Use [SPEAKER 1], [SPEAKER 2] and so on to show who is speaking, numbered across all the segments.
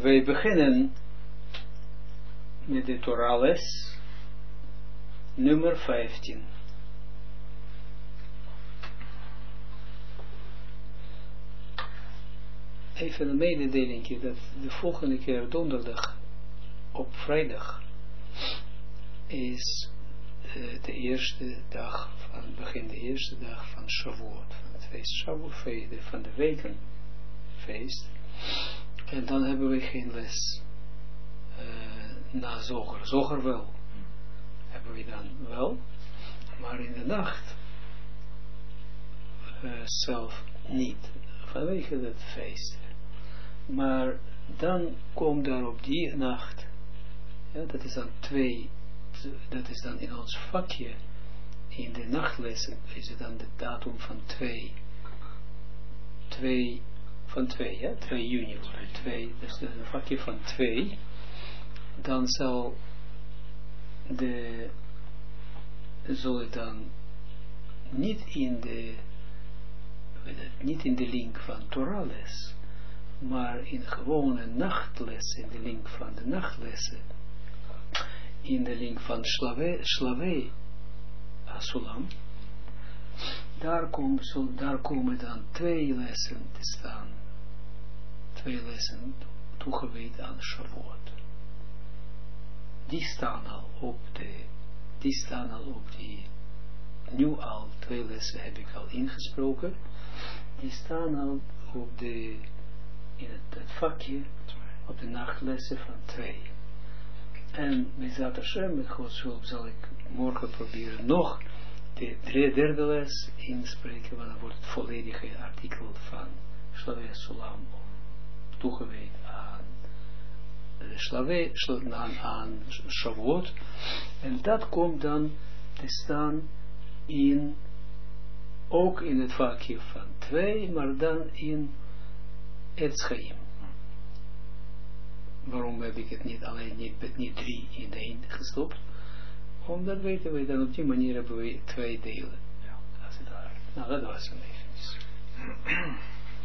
[SPEAKER 1] Wij beginnen met de Torah-les nummer 15. Even een mededeling dat de volgende keer donderdag op vrijdag is de eerste dag van, de eerste dag van Shavuot, van het feest Shavuot, van de wekenfeest. En dan hebben we geen les na Zoger. Zoger wel. Hebben we dan wel. Maar in de nacht zelf niet. Vanwege het feest. Maar dan komt daar op die nacht, ja, dat is dan dat is dan in ons vakje, in de nachtlessen, is het dan de datum van 2 juni, 2, dus een vakje van 2, dan zal het dan niet in de link van Torah-les, maar in gewone nachtles, in de link van de nachtlessen, in de link van Slavei Asulam, daar komen dan 2 lessen te staan. 2 lessen toegewijd aan Shavuot. Die staan al op die, nu al 2 lessen heb ik al ingesproken, die staan al in het vakje, op de nachtlessen van 2. En met Hashem, met Gods hulp, zal ik morgen proberen nog de derde les inspreken, want dan wordt het volledige artikel van Slavei Sulam toegewijd aan aan Shavuot. En dat komt dan te staan ook in het vakje van 2, maar dan in Etz Chaim. Waarom heb ik het niet 3 in 1 gestopt? Omdat weten we dan op die manier hebben we 2 delen. Ja, als het ware. Nou, dat was hem even.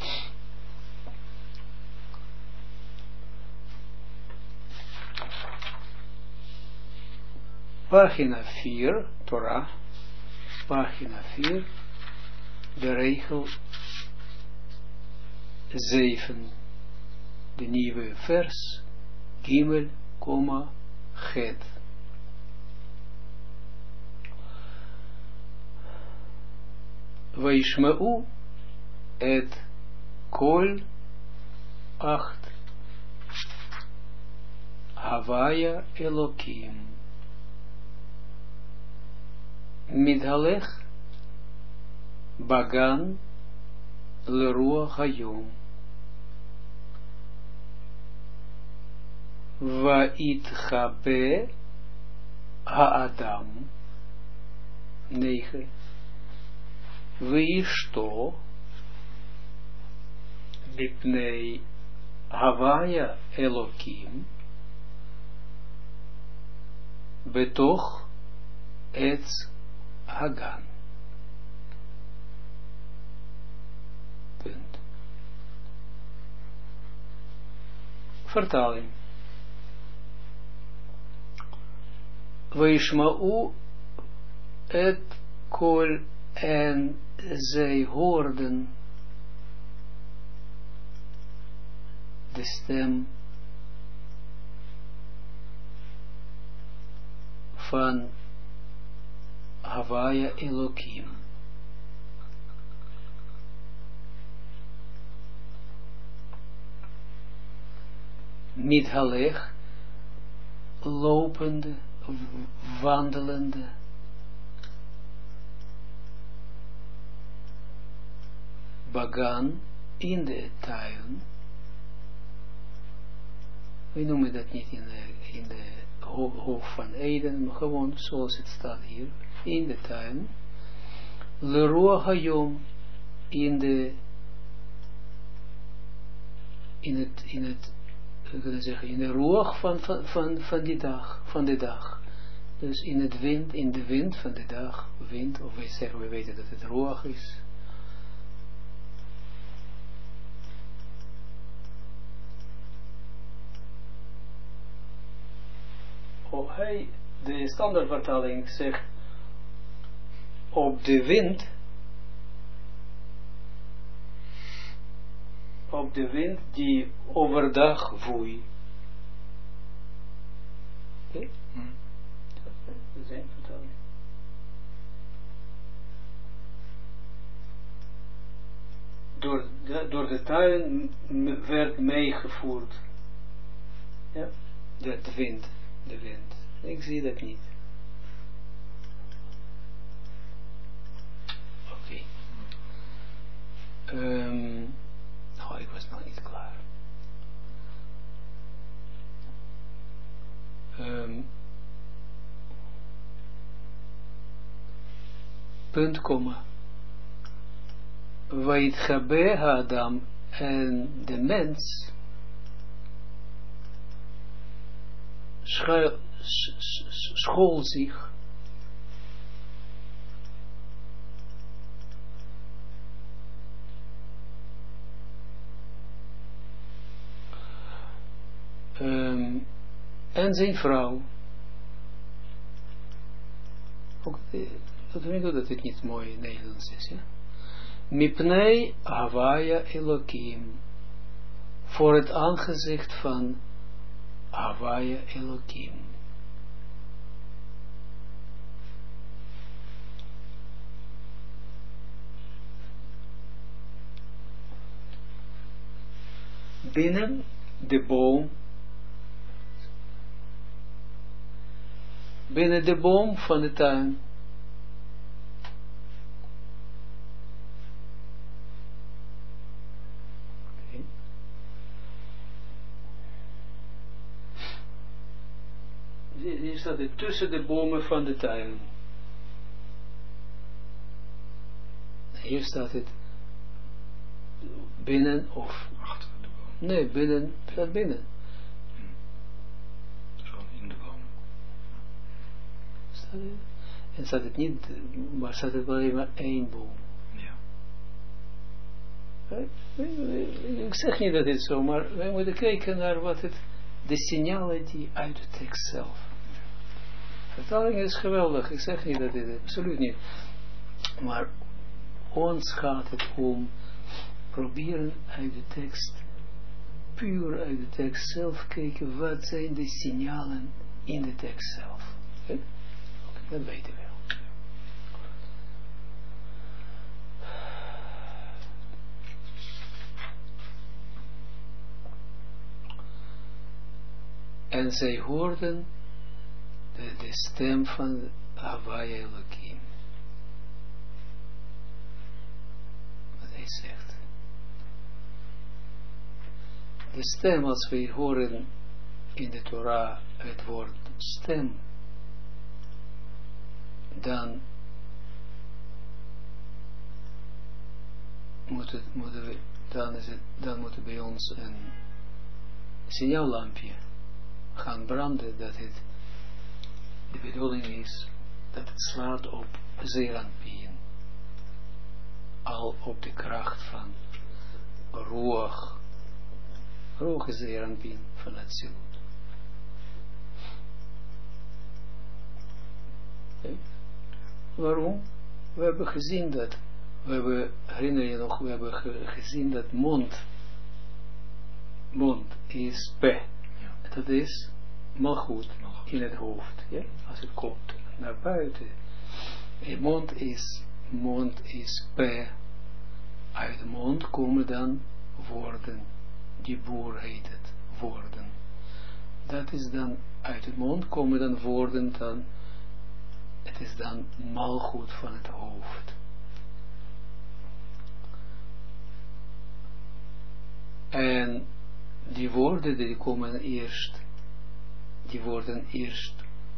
[SPEAKER 1] Pagina 4, Torah, pagina 4, de regel 7, de nieuwe vers, Gimel, Het. Vaishma'u et kol 8 Havaya Elokim Midhalech Bagan Leruach Hayom Va'itchabe Ha'adam 9 V'ishto Bipnei Havaya Elokim Betoch Etz Hagan. Punt. Vertaling. Weishma'u et kol, en zij hoorden de stem van Havaya Elokim. Midhalech, lopende, wandelende, Bagan, in de tuin. We noemen dat niet in de hof van Eden, maar gewoon zoals het staat hier, in de tuin. Leruach Hayom, in de ruach van de dag. Dus in de wind van de dag, of we weten dat het ruach is. de standaardvertaling zegt, op de wind die overdag woei. Oké? Dat is een vertaling. Door de tuin werd meegevoerd. Ja? De wind. Ik zie dat niet. Oké. Ik was nog niet klaar. Punt, komma. Waitchabe Adam en de mens school zich en zijn vrouw. Ook, dat weet ik dat het niet mooi Nederlands is, ja? Mipnei Havaya Elohim, voor het aangezicht van Havaya Elohim. Binnen de boom van de tuin. Hier staat het tussen de bomen van de tuin. Hier staat het binnen of
[SPEAKER 2] achter de boom.
[SPEAKER 1] Nee, binnen, staat binnen.
[SPEAKER 2] Zo in de boom.
[SPEAKER 1] Staat het? En staat het niet, maar staat het alleen maar één boom.
[SPEAKER 2] Ja.
[SPEAKER 1] Ik zeg niet dat het zo, maar wij moeten kijken naar wat het, de signalen die uit de tekst zelf. Vertaling is geweldig, ik zeg niet dat dit, absoluut niet. Maar ons gaat het om proberen uit de tekst, puur uit de tekst zelf kijken, wat zijn de signalen in de tekst zelf. Okay? Dat weten we wel. En zij hoorden de stem van Havaya Elohim. Wat hij zegt. De stem, als wij horen in de Torah het woord stem, dan moet bij ons een signaallampje gaan branden, dat het de bedoeling is dat het slaat op zeeranpien, al op de kracht van Ruach. Ruach is zeeranpien van het zilut. Okay. Waarom? We hebben gezien dat, herinner je nog, we hebben gezien dat mond is P. Dat is malchut in het hoofd, ja? Als het komt naar buiten. En mond is P. Uit de mond komen dan woorden. Die boer heet het, woorden. Dat is dan, uit de mond komen dan woorden, dan, het is dan malchut van het hoofd. En die woorden die komen eerst, die worden eerst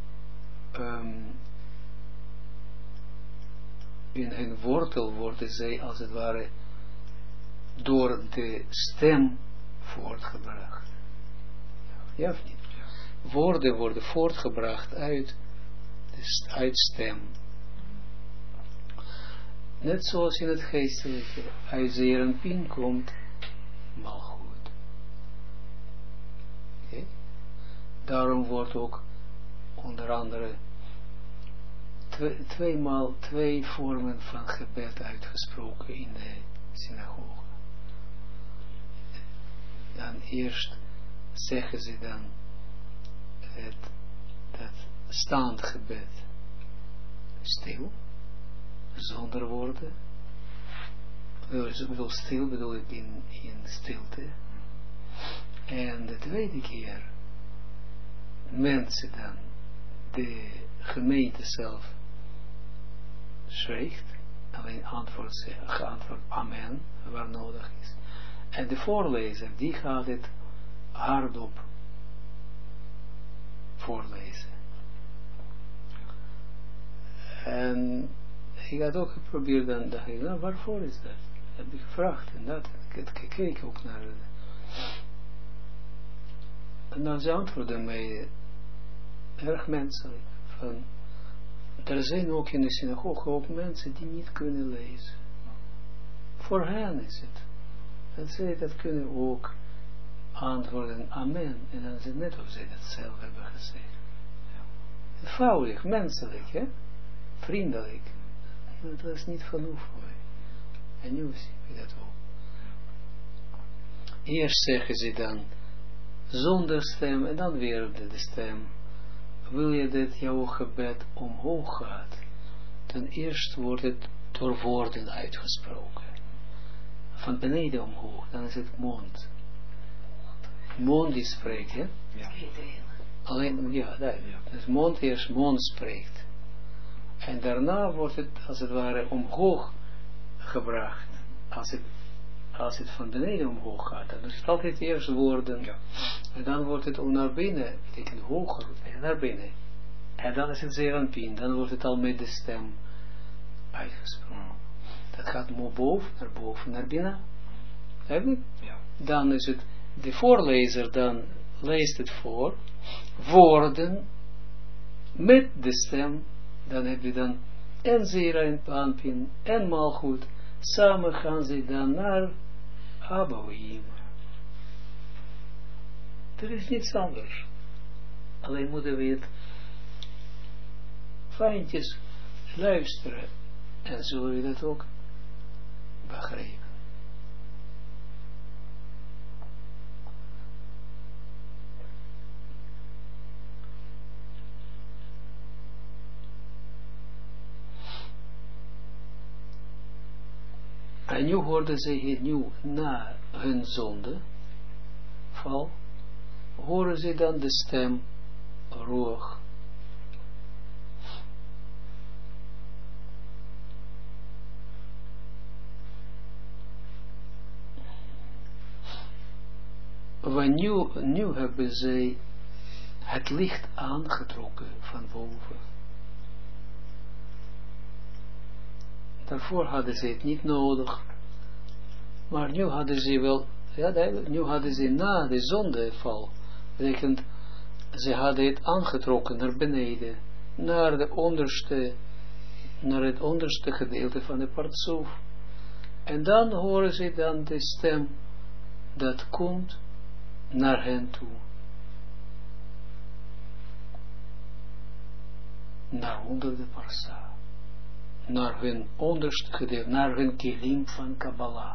[SPEAKER 1] in hun wortel worden zij als het ware door de stem voortgebracht. Ja of niet? Woorden worden voortgebracht uit stem. Net zoals in het geestelijke, uit zeeranpien komt malchut. Okay. Daarom wordt ook onder andere twee vormen van gebed uitgesproken in de synagoge. Dan eerst zeggen ze dan dat staand gebed stil, zonder woorden. Stil bedoel ik in stilte. En de tweede keer mensen dan de gemeente zelf zwijgt, alleen geantwoord amen, waar nodig is. En de voorlezer, die gaat het hardop voorlezen. En ik had ook geprobeerd, dan dacht ik, nou, waarvoor is dat? Heb ik gevraagd en dat, ik heb gekeken ook naar het. En dan ze antwoordden mij erg menselijk, van, er zijn ook in de synagoge ook mensen die niet kunnen lezen. Voor hen is het. En zij dat kunnen ook antwoorden, amen. En dan is het net of zij dat zelf hebben gezegd. Eenvoudig, menselijk, hè? Vriendelijk. Dat was niet genoeg voor mij. En nu zie ik dat ook. Eerst zeggen ze dan zonder stem en dan weer de stem. Wil je dat jouw gebed omhoog gaat? Dan eerst wordt het door woorden uitgesproken. Van beneden omhoog, dan is het mond. Mond die spreekt, hè?
[SPEAKER 2] Ja.
[SPEAKER 1] Alleen, ja, dus mond eerst mond spreekt. En daarna wordt het, als het ware, omhoog gebracht. Als het van beneden omhoog gaat, dan is het altijd eerst woorden. Ja. En dan wordt het om naar binnen, betekent hoger, naar binnen. En dan is het zeranpien, dan wordt het al met de stem uitgesproken. Dat gaat boven, naar binnen. Eigenlijk? Ja. Dan is het, de voorlezer dan leest het voor, woorden met de stem, dan heb je dan en Zera en Panpin en Malchut, samen gaan ze dan naar Abouim. Er is niets anders. Alleen moeten we het fijntjes luisteren en zullen we dat ook begrijpen. En nu hoorden ze nu na hun zondeval, horen ze dan de stem Ruach. Want nu hebben zij het licht aangetrokken van boven. Daarvoor hadden ze het niet nodig. Maar nu hadden ze wel, nu hadden ze na de zondeval, betekent, ze hadden het aangetrokken naar beneden, naar het onderste gedeelte van de partsoef. En dan horen ze dan de stem, dat komt naar hen toe. Naar 100 parsa. Naar hun onderste gedeelte, naar hun kilim van Kabbalah.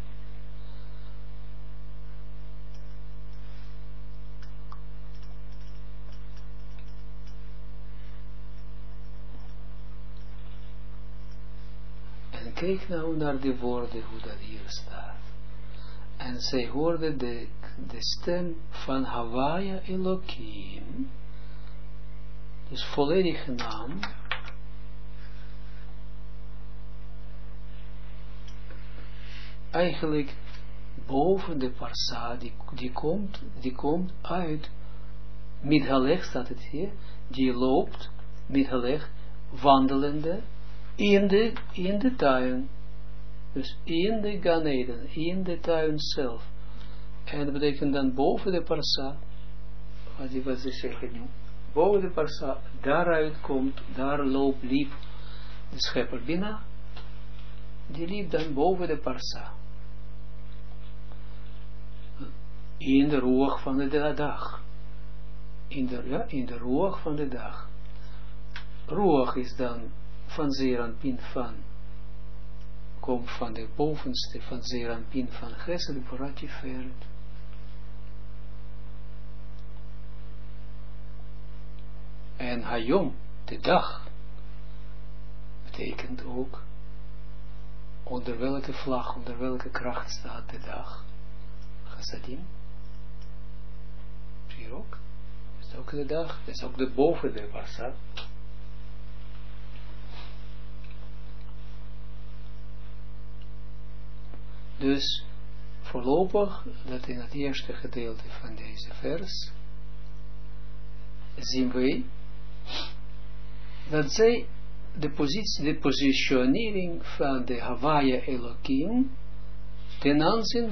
[SPEAKER 1] En kijk nou naar de woorden, hoe dat hier staat. En zij hoorden de stem van Havaya Elohim, dus volledige naam, eigenlijk boven de parsa, die komt uit Midhaleg, staat het hier, die loopt, Midhaleg, wandelende, in de tuin, dus in de Gan Eden, in de tuin zelf. En dat betekent dan boven de parsa, wat ze zeggen nu, boven de parsa, daaruit komt, daar liep de schepper Bina, die liep dan boven de parsa. In de roog van de dag. in de roog van de dag. Roog is dan van Zeranpin van, komt van de bovenste van Zeranpin van Chesed Gvura Tiferet. En Hayom, de dag, betekent ook onder welke vlag, onder welke kracht staat de dag. Chassadim. Zie je ook? Dat is ook de dag, dat is ook de boven de Parsa. Dus voorlopig, dat in het eerste gedeelte van deze vers, zien wij dat zij de positionering van de Havaya Elohim ten aanzien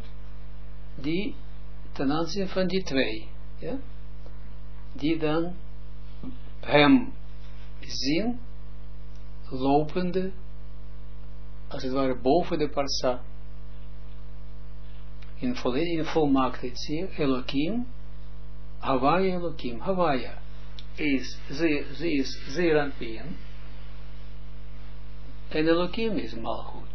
[SPEAKER 1] van die twee, ja? Die dan hem zien lopende, als het ware boven de Parsa, in volmaaktheid, zie je, Elohim, Havaya Elohim, Havaya ze is Zeranpin en Elohim is Malchut.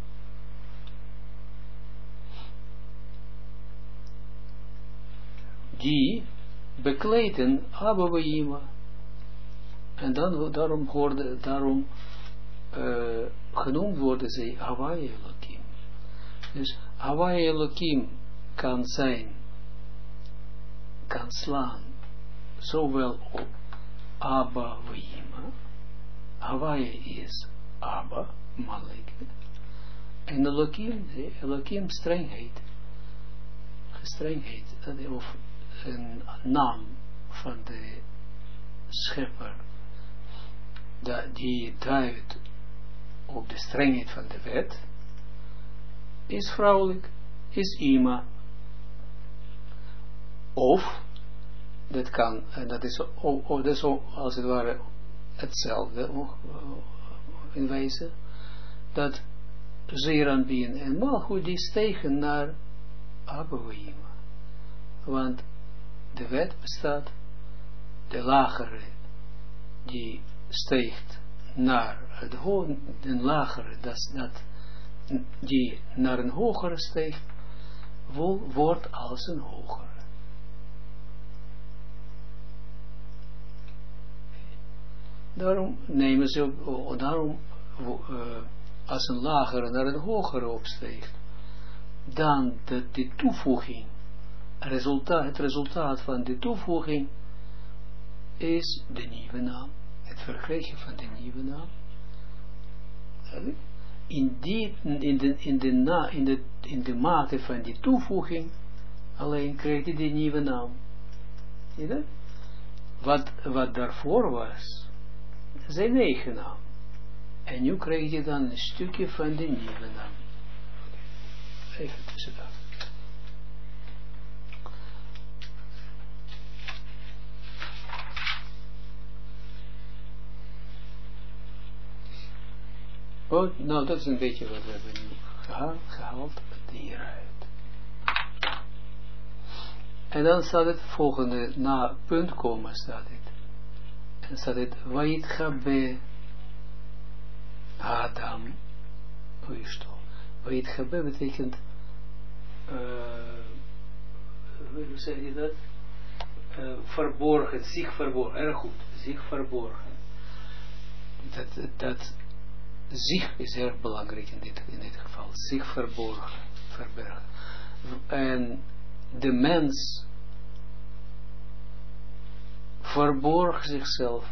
[SPEAKER 1] Die bekleden Abba Vayima. En daarom genoemd worden ze Havaya Elohim. Dus Havaya Elohim kan slaan zowel op Abba Vayima. Havaya is Abba, mannelijk. En Elohim strengheid. Gestrengheid, of een naam van de schepper, die duidt op de strengheid van de wet, is vrouwelijk, is Ima. Of, dat kan, en dat is als het ware hetzelfde in wijze, dat Zeranpin en Malchut die stegen naar Abba Vayima. Want de wet bestaat, de lagere die steegt naar het hoge, de lagere die naar een hogere steegt, wordt als een hogere. Daarom nemen ze, als een lagere naar een hogere opsteegt, dan de toevoeging, het resultaat van de toevoeging is de nieuwe naam, het verkrijgen van de nieuwe naam. In de mate van die toevoeging alleen krijgt hij de nieuwe naam. Zie je dat? Wat daarvoor was, zijn eigen naam. En nu krijg je dan een stukje van de nieuwe naam. Even tussendoor. Oh, nou, dat is een beetje wat we hebben nu gehaald hieruit. En dan staat het volgende, na punt komen staat het. En staat het, Vayitchabe Adam. Hoe is het? Vayitchabe betekent, hoe zeg je dat? Verborgen, zich verborgen, erg goed, zich verborgen. Dat zich is erg belangrijk in dit geval. Zich verbergen. En de mens verborg zichzelf.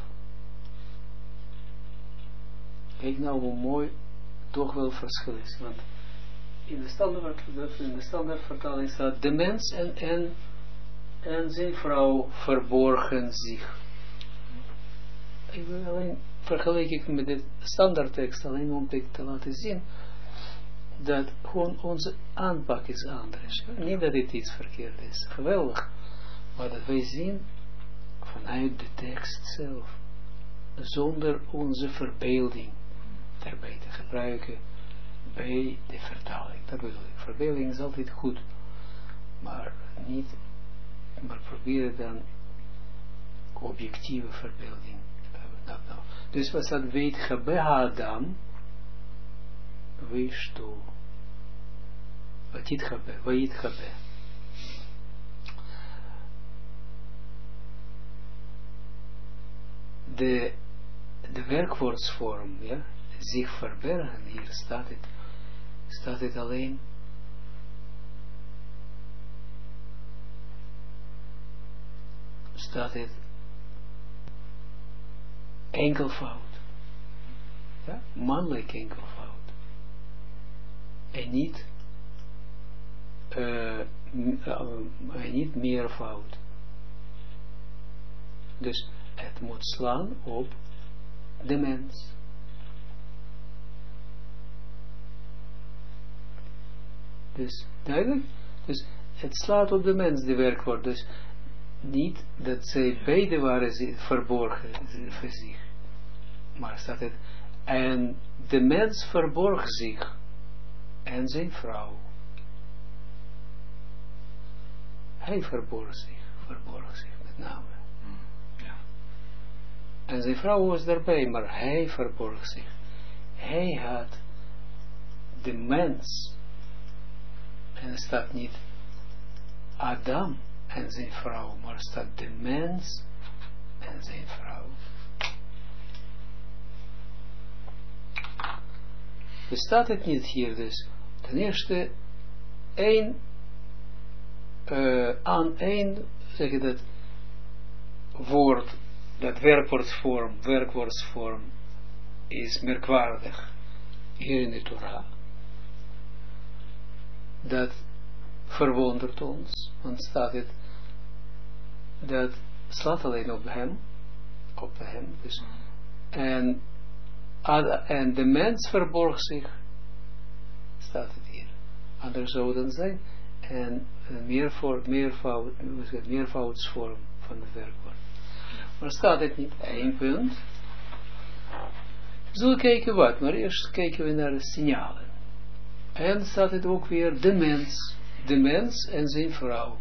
[SPEAKER 1] Kijk nou hoe mooi toch wel verschil is. Want in de standaardvertaling staat de mens en zijn vrouw verborgen zich. Ik wil alleen vergelijk ik met de standaardtekst alleen om te laten zien dat gewoon onze aanpak is anders. Niet dat dit iets verkeerd is, geweldig, maar dat wij zien vanuit de tekst zelf, zonder onze verbeelding daarbij te gebruiken bij de vertaling. Dat bedoel ik. Verbeelding is altijd goed, maar proberen dan objectieve verbeelding. Dus was dat weet gebe Adam, wees toe. Wat gebe. De werkwoordsvorm, ja, zich verbergen, hier staat het alleen. Staat het enkelvoud. Ja? Mannelijk enkelvoud. En niet meervoud. Dus het moet slaan op de mens. Dus duidelijk? Dus het slaat op de mens, de werkwoord. Dus niet dat zij beide waren verborgen voor zich. Maar staat het, en de mens verborg zich en zijn vrouw. Hij verborg zich met name.
[SPEAKER 2] Ja.
[SPEAKER 1] En zijn vrouw was daarbij, maar hij verborg zich. Hij had de mens, en er staat niet Adam en zijn vrouw, maar staat de mens en zijn vrouw. Dus staat het niet hier dus. Ten eerste, aan één, zeg je dat, woord, dat werkwoordsvorm is merkwaardig hier in de Torah. Dat verwondert ons, want staat het, dat slaat alleen op hem, dus, en de mens verborg zich, staat het hier, anders zou dan zijn, en meervoudsvorm van het werkwoord. Maar staat het niet, 1 punt. We zullen kijken wat, maar eerst kijken we naar de signalen. En staat het ook weer de mens en zijn vrouw.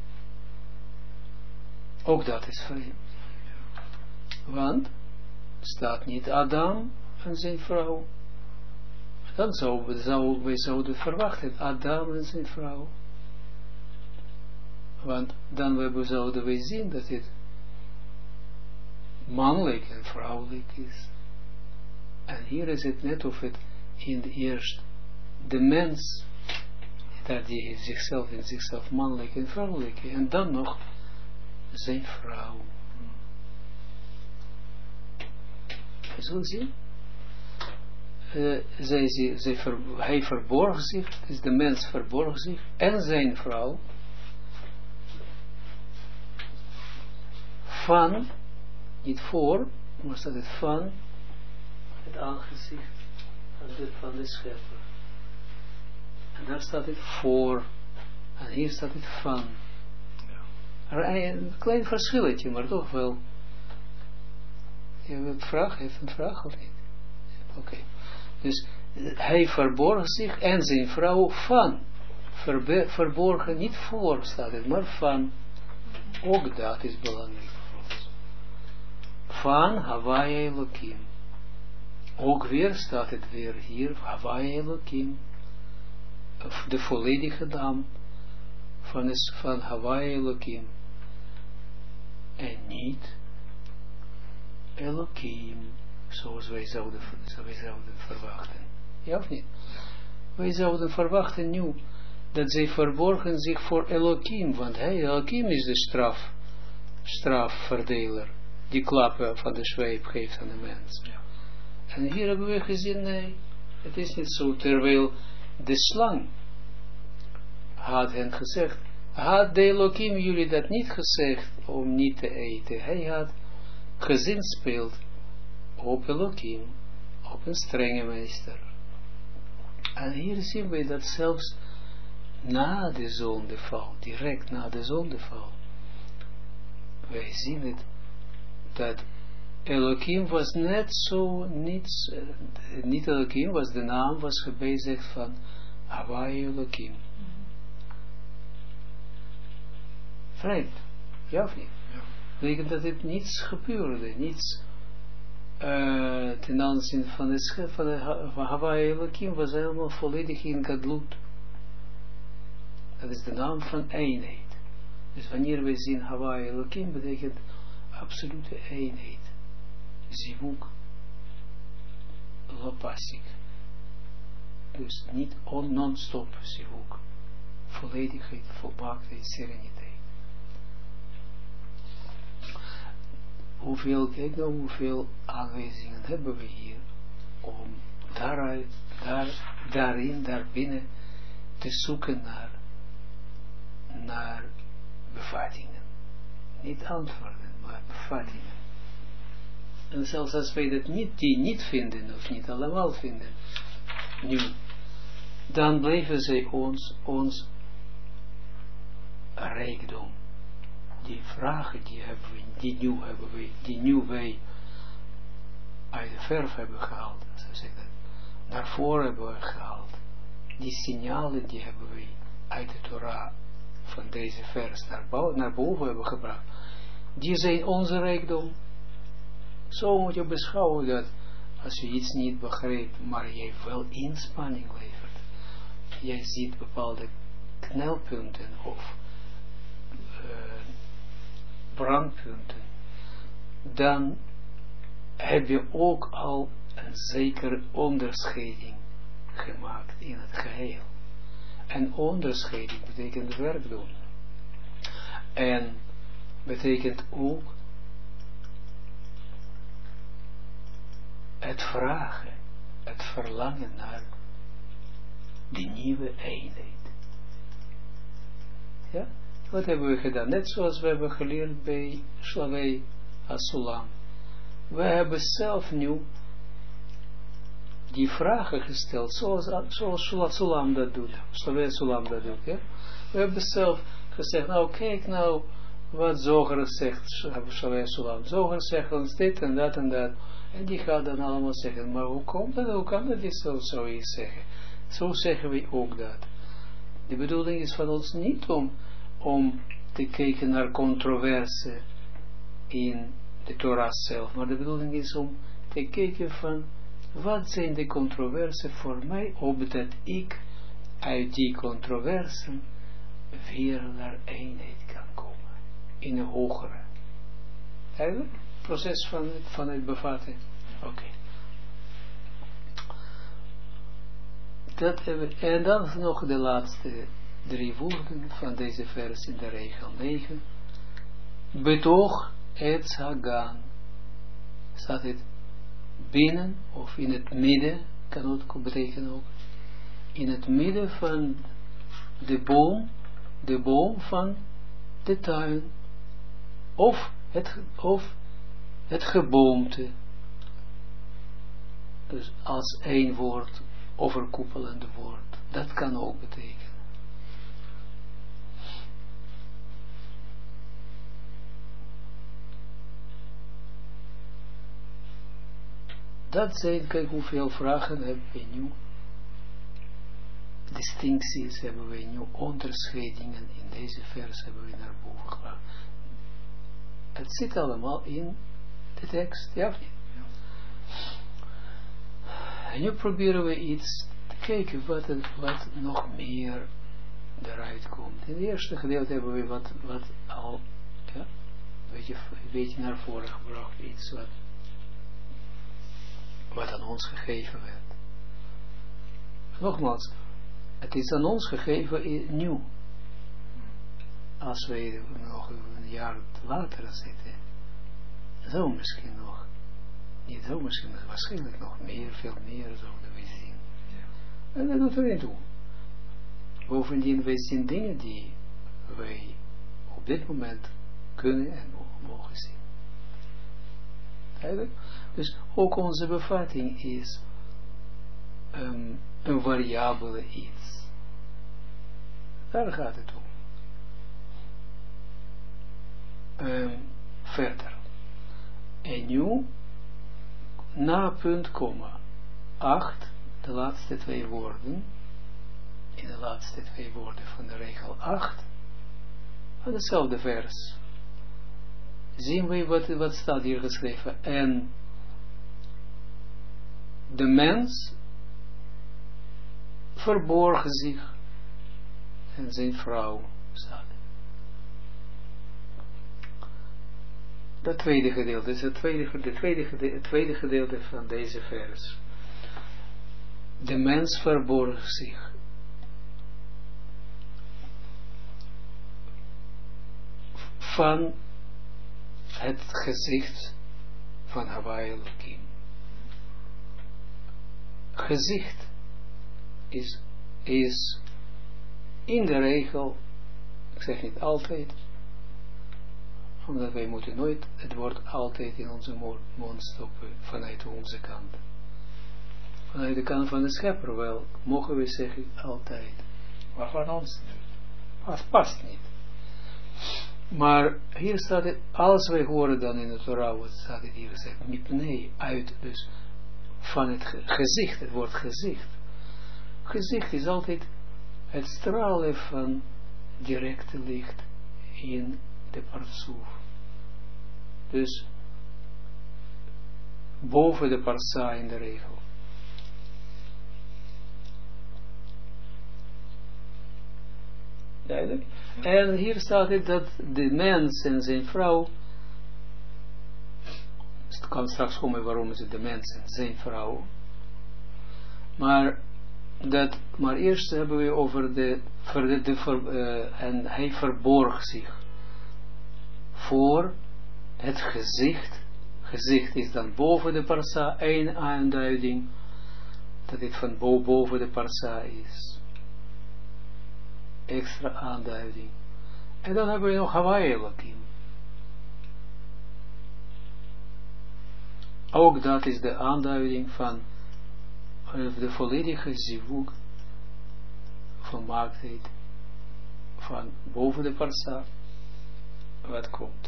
[SPEAKER 1] Ook dat is vreemd. Want staat niet Adam en zijn vrouw. Dan zouden verwachten Adam en zijn vrouw. Want dan zouden wij zien dat het mannelijk en vrouwelijk is. En hier is het net of het in de eerst de mens, dat die heeft zichzelf mannelijk en vrouwelijk, en dan nog zijn vrouw. Zullen zien? Hij verborg zich, dus de mens verborg zich, en zijn vrouw, van, niet voor, maar staat het van, het aangezicht van de schepper. En daar staat het voor, en hier staat het van. Een klein verschilletje, maar toch wel. Je hebt een vraag of niet? Oké. Dus hij verborg zich en zijn vrouw van. Verborgen, niet voor staat het, maar van. Ook dat is belangrijk voor ons. Van Hawaii Elohim. Ook weer staat het weer hier, Hawaii Elohim. De volledige naam van Hawaii Elohim. En niet Elohim, zoals wij zouden verwachten. Ja of niet? Wij zouden verwachten nu dat zij verborgen zich voor Elohim, want Elohim is de strafverdeler, die klappen van de zweep geeft aan de mens. Ja. En hier hebben we gezien, nee, het is niet zo, terwijl de slang had hen gezegd, had de Elohim jullie dat niet gezegd om niet te eten? Hij had gezinspeeld op Elohim, op een strenge meester. En hier zien we dat zelfs na de zondeval, direct na de zondeval, wij zien het, dat Elohim was net zo, niet Elohim, was de naam, was gebezigd van Hawaii Elohim. Vreemd, ja of niet? Ja. betekent dat het niets gebeurde, niets ten aanzien van de schep van Hawaii Elohim was helemaal volledig in Gadlut. Dat is de naam van eenheid. Dus wanneer we zien Hawaii Elohim, betekent absolute eenheid. Zivuk lopasik. Dus niet non-stop zivuk. Volledigheid, volmaaktheid, sereniteit. Kijk nou hoeveel aanwijzingen hebben we hier om daarbinnen te zoeken naar bevattingen. Niet antwoorden, maar bevattingen. En zelfs als wij dat niet vinden, of niet allemaal vinden, nu, dan blijven zij ons rijkdom. Die vragen die nu wij uit de verf hebben gehaald, zoals ik dat, naar voren hebben we gehaald. Die signalen die hebben wij uit de Torah van deze vers naar boven hebben gebracht. Die zijn onze rijkdom. Zo moet je beschouwen dat als je iets niet begrijpt, maar jij wel inspanning levert. Jij ziet bepaalde knelpunten of brandpunten, dan heb je ook al een zekere onderscheiding gemaakt in het geheel. En onderscheiding betekent werk doen. En betekent ook het vragen, het verlangen naar die nieuwe eenheid. Ja? Wat hebben we gedaan? Net zoals we hebben geleerd bij Slavei Asulam. We hebben zelf nu die vragen gesteld, zoals Sulam dat doet. Slavei Asulam dat doet. Ja? We hebben zelf gezegd, nou kijk nou wat Zoger zegt, Slavei Asulam. Zoger zegt ons dit en dat en dat. En die gaat dan allemaal zeggen, maar hoe komt dat? Hoe kan dat die zo iets zeggen? Zo zeggen we ook dat. De bedoeling is van ons niet om te kijken naar controverse in de Torah zelf, maar de bedoeling is om te kijken van wat zijn de controversen voor mij, opdat ik uit die controversen weer naar eenheid kan komen, in een hogere. Eigenlijk, proces van het bevatten. Oké. Dat hebben we. En dan nog de laatste 3 woorden van deze vers in de regel 9. Betoog Etz Hagan. Staat het binnen of in het midden, kan ook betekenen ook. In het midden van de boom van de tuin. Of het geboomte. Dus als één woord, overkoepelende woord. Dat kan ook betekenen. Dat zijn, kijk hoeveel vragen hebben we nu. Distincties hebben we nu, onderscheidingen in deze vers hebben we naar boven gebracht. Het zit allemaal in de tekst, ja of niet? En nu proberen we iets te kijken wat nog meer eruit komt. In het eerste gedeelte hebben we wat al, ja, een beetje naar voren gebracht, iets wat aan ons gegeven werd. Nogmaals, het is aan ons gegeven nieuw. Als wij nog een jaar later zitten, zo misschien nog, niet zo misschien, maar waarschijnlijk nog meer, veel meer zouden we zien. Ja. En dat doet er niet toe. Bovendien, wij zien dingen die wij op dit moment kunnen en mogen zien. Eigenlijk. Dus ook onze bevatting is een variabele iets. Daar gaat het om. Verder. En nu, na punt, komma, 8, de laatste 2 woorden, in de laatste 2 woorden van de regel 8, van hetzelfde vers, zien we wat staat hier geschreven. En de mens verborg zich en zijn vrouw staat. Dat tweede gedeelte is het tweede gedeelte van deze vers. De mens verborg zich. Van het gezicht van Hawaii Elohim. Gezicht is in de regel, ik zeg niet altijd, omdat wij moeten nooit het woord altijd in onze mond stoppen vanuit onze kant. Vanuit de kant van de schepper wel, mogen we zeggen altijd. Maar van ons niet. Past niet. Maar hier staat het, als wij horen dan in het Torah, wat staat het hier gezegd, mipnei, uit, dus van het gezicht, het woord gezicht. Gezicht is altijd het stralen van directe licht in de parsoef. Dus boven de parsa in de regel. Duidelijk. En hier staat het dat de mens en zijn vrouw, het kan straks komen waarom is het de mens en zijn vrouw, maar eerst hebben we over en hij verborg zich voor het gezicht. Gezicht is dan boven de parsa, één aanduiding dat dit van boven de parsa is. Extra aanduiding. En dan hebben we nog Hawaii Elohim. Ook dat is de aanduiding van de volledige zivug van maaktheid van boven de parsa wat komt.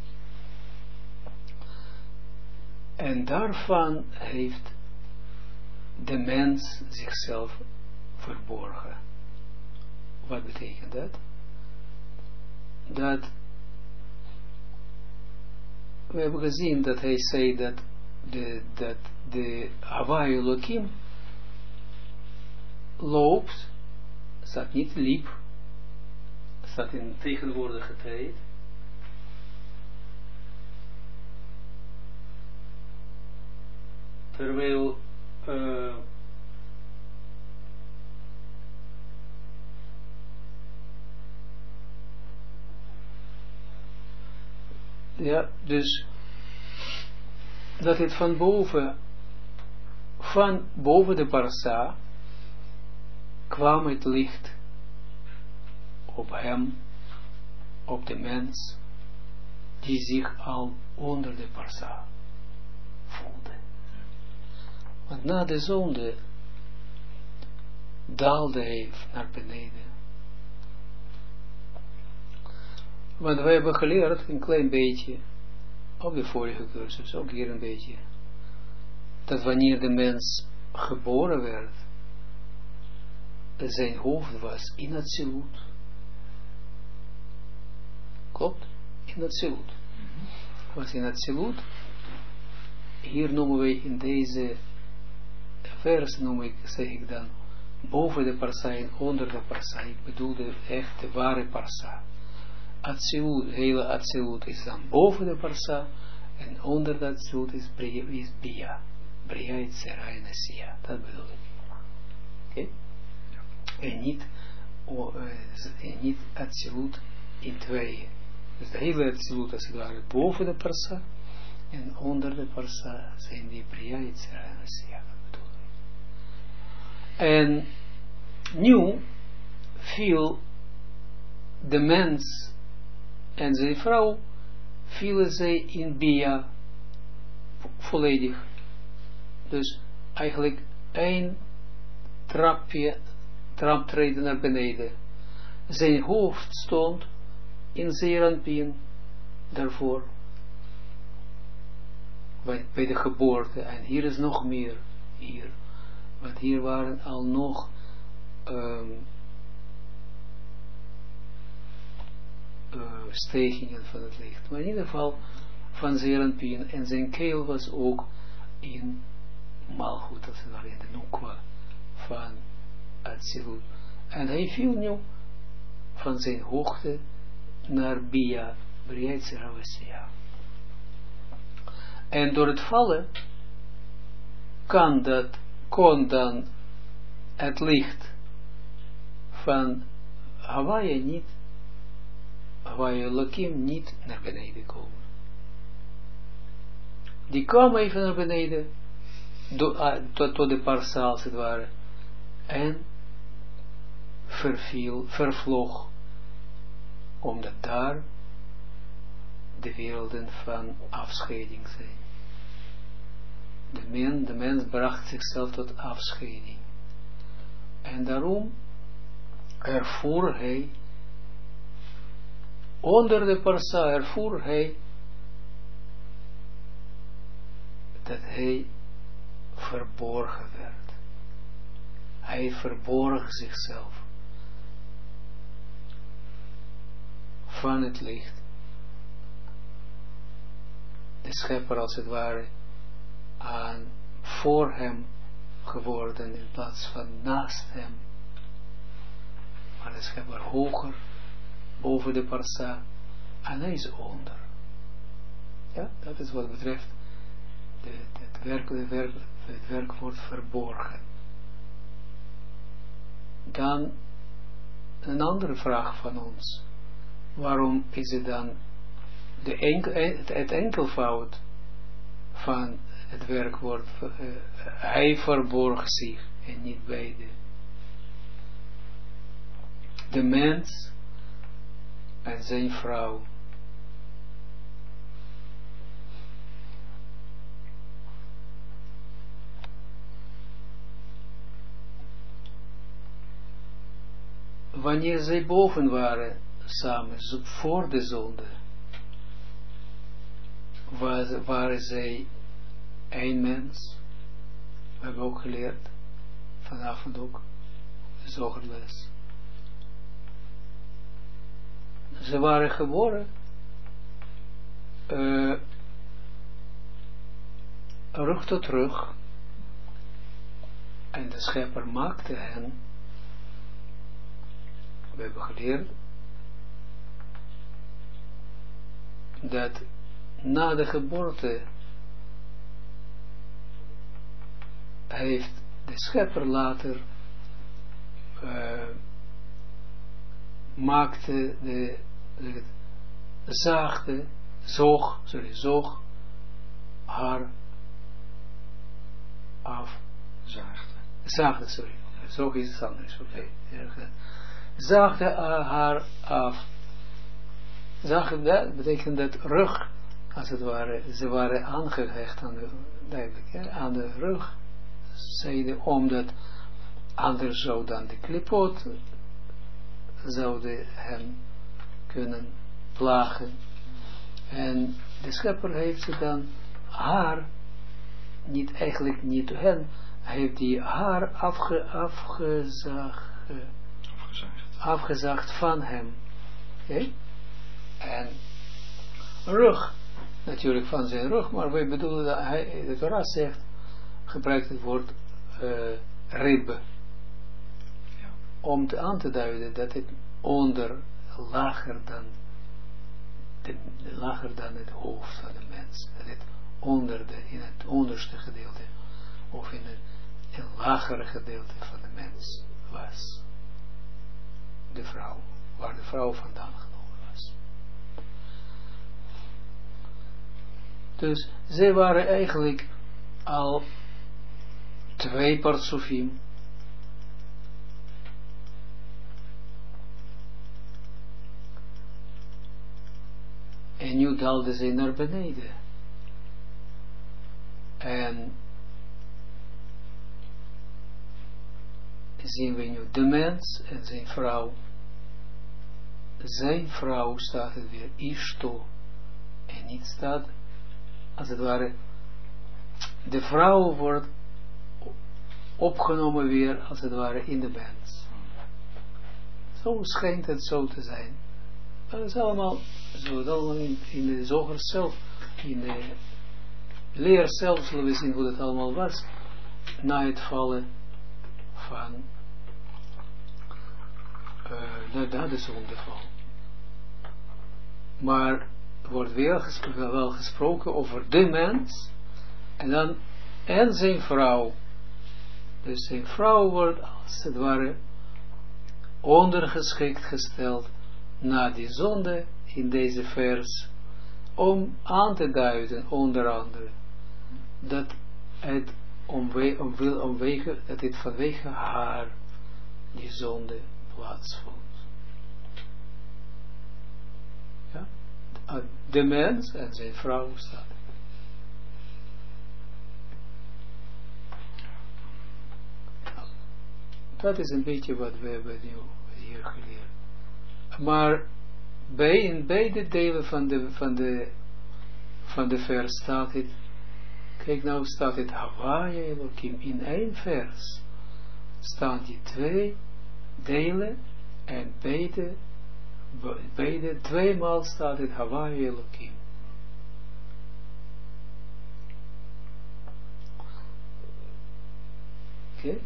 [SPEAKER 1] En daarvan heeft de mens zichzelf verborgen. Wat betekent dat? Dat we hebben gezien dat hij zei dat de Hawaii Elohim loopt, staat niet liep, staat in tegenwoordige tijd. Terwijl ja, dus dat het van boven de parsa kwam het licht op hem, op de mens, die zich al onder de parsa voelde. Want na de zonde daalde hij naar beneden. Want wij hebben geleerd, een klein beetje, op de vorige cursus, ook hier een beetje, dat wanneer de mens geboren werd, zijn hoofd was in het Atsilut. Klopt? In het Atsilut. Was in het Atsilut. Hier noemen we in deze vers, zeg ik dan, boven de parsa en onder de parsa. Ik bedoelde echt de ware parsa. Atsilut, hele Atsilut is dan boven de parsa en onder dat Atsilut is Bia. Bria is Zera en Asiya. Dat bedoel ik. Oké? En niet Atsilut in tweeën. Dus de hele Atsilut als het ware boven de parsa en onder de parsa zijn die Bria is Zera en Asiya. Dat bedoel ik. En nu viel de mens en zijn vrouw vielen zij in Bia volledig. Dus eigenlijk één traptreden naar beneden. Zijn hoofd stond in Zeranpien daarvoor. Bij de geboorte. En hier is nog meer. Hier. Want hier waren al nog stegingen van het licht. Maar in ieder geval van Zeranpien. En zijn keel was ook in Malchut, als het ware in de Nukwa van Atsilut. En hij viel nu van zijn hoogte naar Bia, Brietzeravasya. En door het vallen kon dan het licht van Hawaii Elohim niet naar beneden komen. Die kwam even naar beneden, tot de parsa als het ware, en vervloog, omdat daar de werelden van afscheiding zijn. De mens bracht zichzelf tot afscheiding. En daarom ervoer hij, onder de parsa ervoer hij, dat hij verborgen werd. Hij verborg zichzelf van het licht. De schepper als het ware voor hem geworden in plaats van naast hem. Maar de schepper hoger, boven de parsa, en hij is onder. Ja, dat is wat betreft het werkwoord verborgen. Dan een andere vraag van ons. Waarom is het dan het enkelvoud van het werkwoord hij verborg zich en niet beide? De mens en zijn vrouw. Wanneer zij boven waren, samen, voor de zonde, waren zij één mens. We hebben ook geleerd, vanavond ook, de zogerles. Ze waren geboren, rug tot rug, en de schepper maakte hen. We hebben geleerd dat na de geboorte heeft de schepper later maakte zoog haar af. Zaagde, zoog is het anders, oké. Zaagde haar af. Zaagde, dat betekent dat rug, als het ware, ze waren aangehecht aan aan de rug. Zeiden, omdat anders zou dan de klipot zouden hem kunnen plagen. En de schepper heeft ze dan haar, eigenlijk niet hen, heeft die haar afgezaagd van hem. Okay? En rug, natuurlijk van zijn rug, maar wij bedoelen dat hij, de Torah zegt, gebruikt het woord ribbe. Ja. Om aan te duiden dat het lager dan het hoofd van de mens. Dat het in het onderste gedeelte, of in een lagere gedeelte van de mens was. De vrouw, waar de vrouw vandaan genomen was. Dus zij waren eigenlijk al 2 partsofim. En nu daalden zij naar beneden. En zien we nu de mens en zijn vrouw. Zijn vrouw staat het weer Ishto. En niet staat, als het ware, de vrouw wordt opgenomen weer, als het ware, in de mens. Zo schijnt het zo te zijn. Dat is allemaal zo, allemaal in de zoger zelf, in de leer zelf zullen we zien hoe dat allemaal was, na het vallen van, na de zondeval. Maar wordt wel gesproken over de mens, en dan, en zijn vrouw. Dus zijn vrouw wordt, als het ware, ondergeschikt gesteld, na die zonde in deze vers, om aan te duiden, onder andere, dat het dat het vanwege haar die zonde plaatsvond. Ja? De mens en zijn vrouw staat. Dat is een beetje wat we hebben nu hier geleerd. Maar in beide delen van de vers staat het, kijk nou staat het Hawaii Elohim, in één vers staan die twee delen en beide tweemaal staat het Hawaii Elohim. Oké?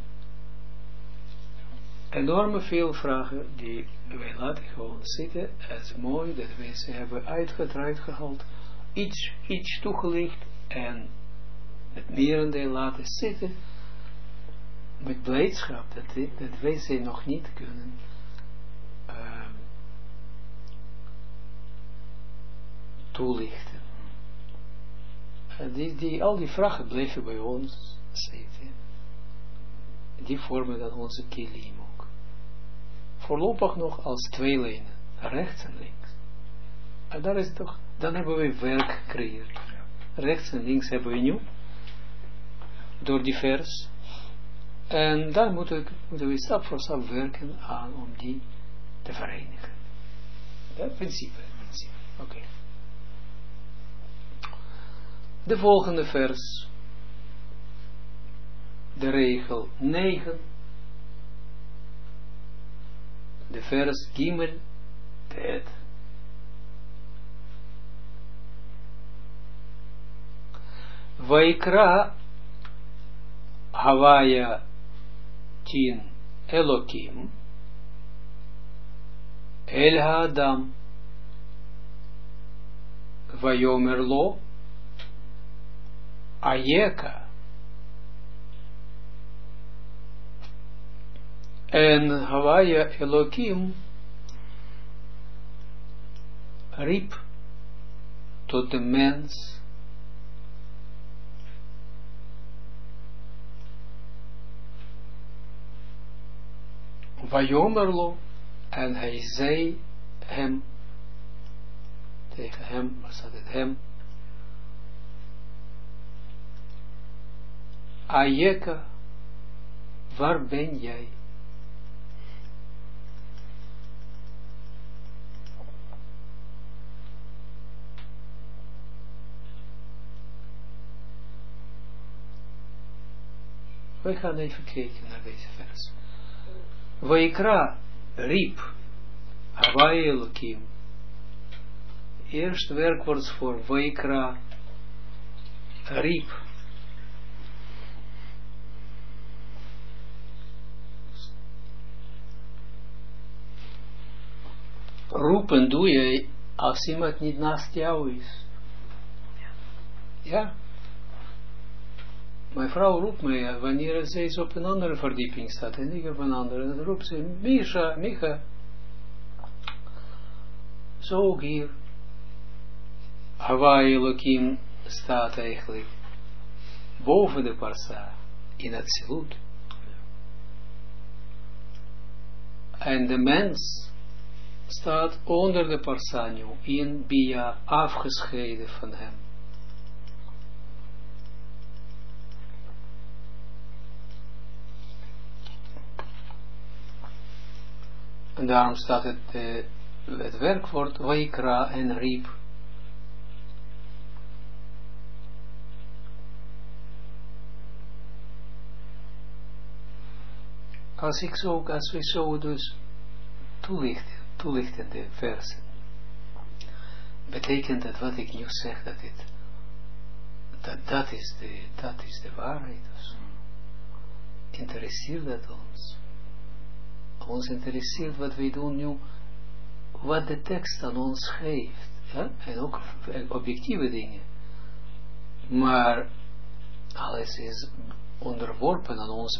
[SPEAKER 1] Enorme veel vragen die wij laten gewoon zitten. Het is mooi dat wij ze hebben uitgehaald, iets toegelicht en het merendeel laten zitten met blijdschap dat wij ze nog niet kunnen toelichten. Al die vragen blijven bij ons zitten. Die vormen dan onze kilim ook. Voorlopig nog als twee lijnen, rechts en links. En daar is toch, dan hebben we werk gecreëerd. Rechts en links hebben we nu, door die vers. En dan moeten we stap voor stap werken aan om die te verenigen. Dat principe. Oké. De volgende vers. De regel 9. De vers Gimel Tet. Vaikra Havaya Tin Elokim El Hadam Vayomerlo Ayeka. En Havaya Elohim riep tot de mens Vayomerlo, en hij zei hem, tegen hem, waar staat het hem, Ayeka, waar ben jij? Wij gaan even kijken naar deze vers. Vaikra riep Hawaii Elohim. Eerst werkwoord voor Vaikra riep. Roepen doe je als iemand niet naast jou is. Ja? Mijn vrouw roept mij wanneer ze op een andere verdieping staat en ik op een andere. Dan roept ze, Micha. Zo ook hier. Hawaii Elohim staat eigenlijk boven de parsa in het Zilut. En de mens staat onder de parsa nu in Bia, afgescheiden van hem. En daarom staat het werkwoord Vaikra en riep. Als we zo dus toelichten de versen, betekent dat wat ik nu zeg, dat is de waarheid. Dus. Interesseert dat ons? Ons interesseert wat wij doen nu, wat de tekst aan ons geeft. Ja? En ook objectieve dingen. Maar alles is onderworpen aan ons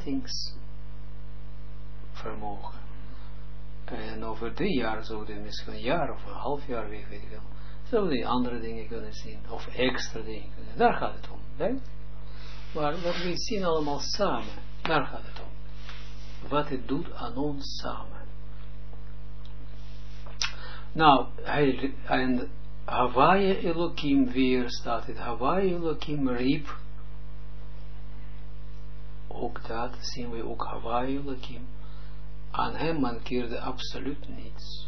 [SPEAKER 1] bevattingsvermogen. En over 3 jaar zouden we misschien een jaar of een half jaar, weet ik wel, zouden we andere dingen kunnen zien. Of extra dingen kunnen. Daar gaat het om. Hè? Maar wat we zien allemaal samen, daar gaat het om. Wat het doet aan ons samen. Nou, en Hawaii Elohim weer staat het. Hawaii Elohim riep. Ook dat zien we ook Hawaii Elohim. Aan hem mankeerde absoluut niets.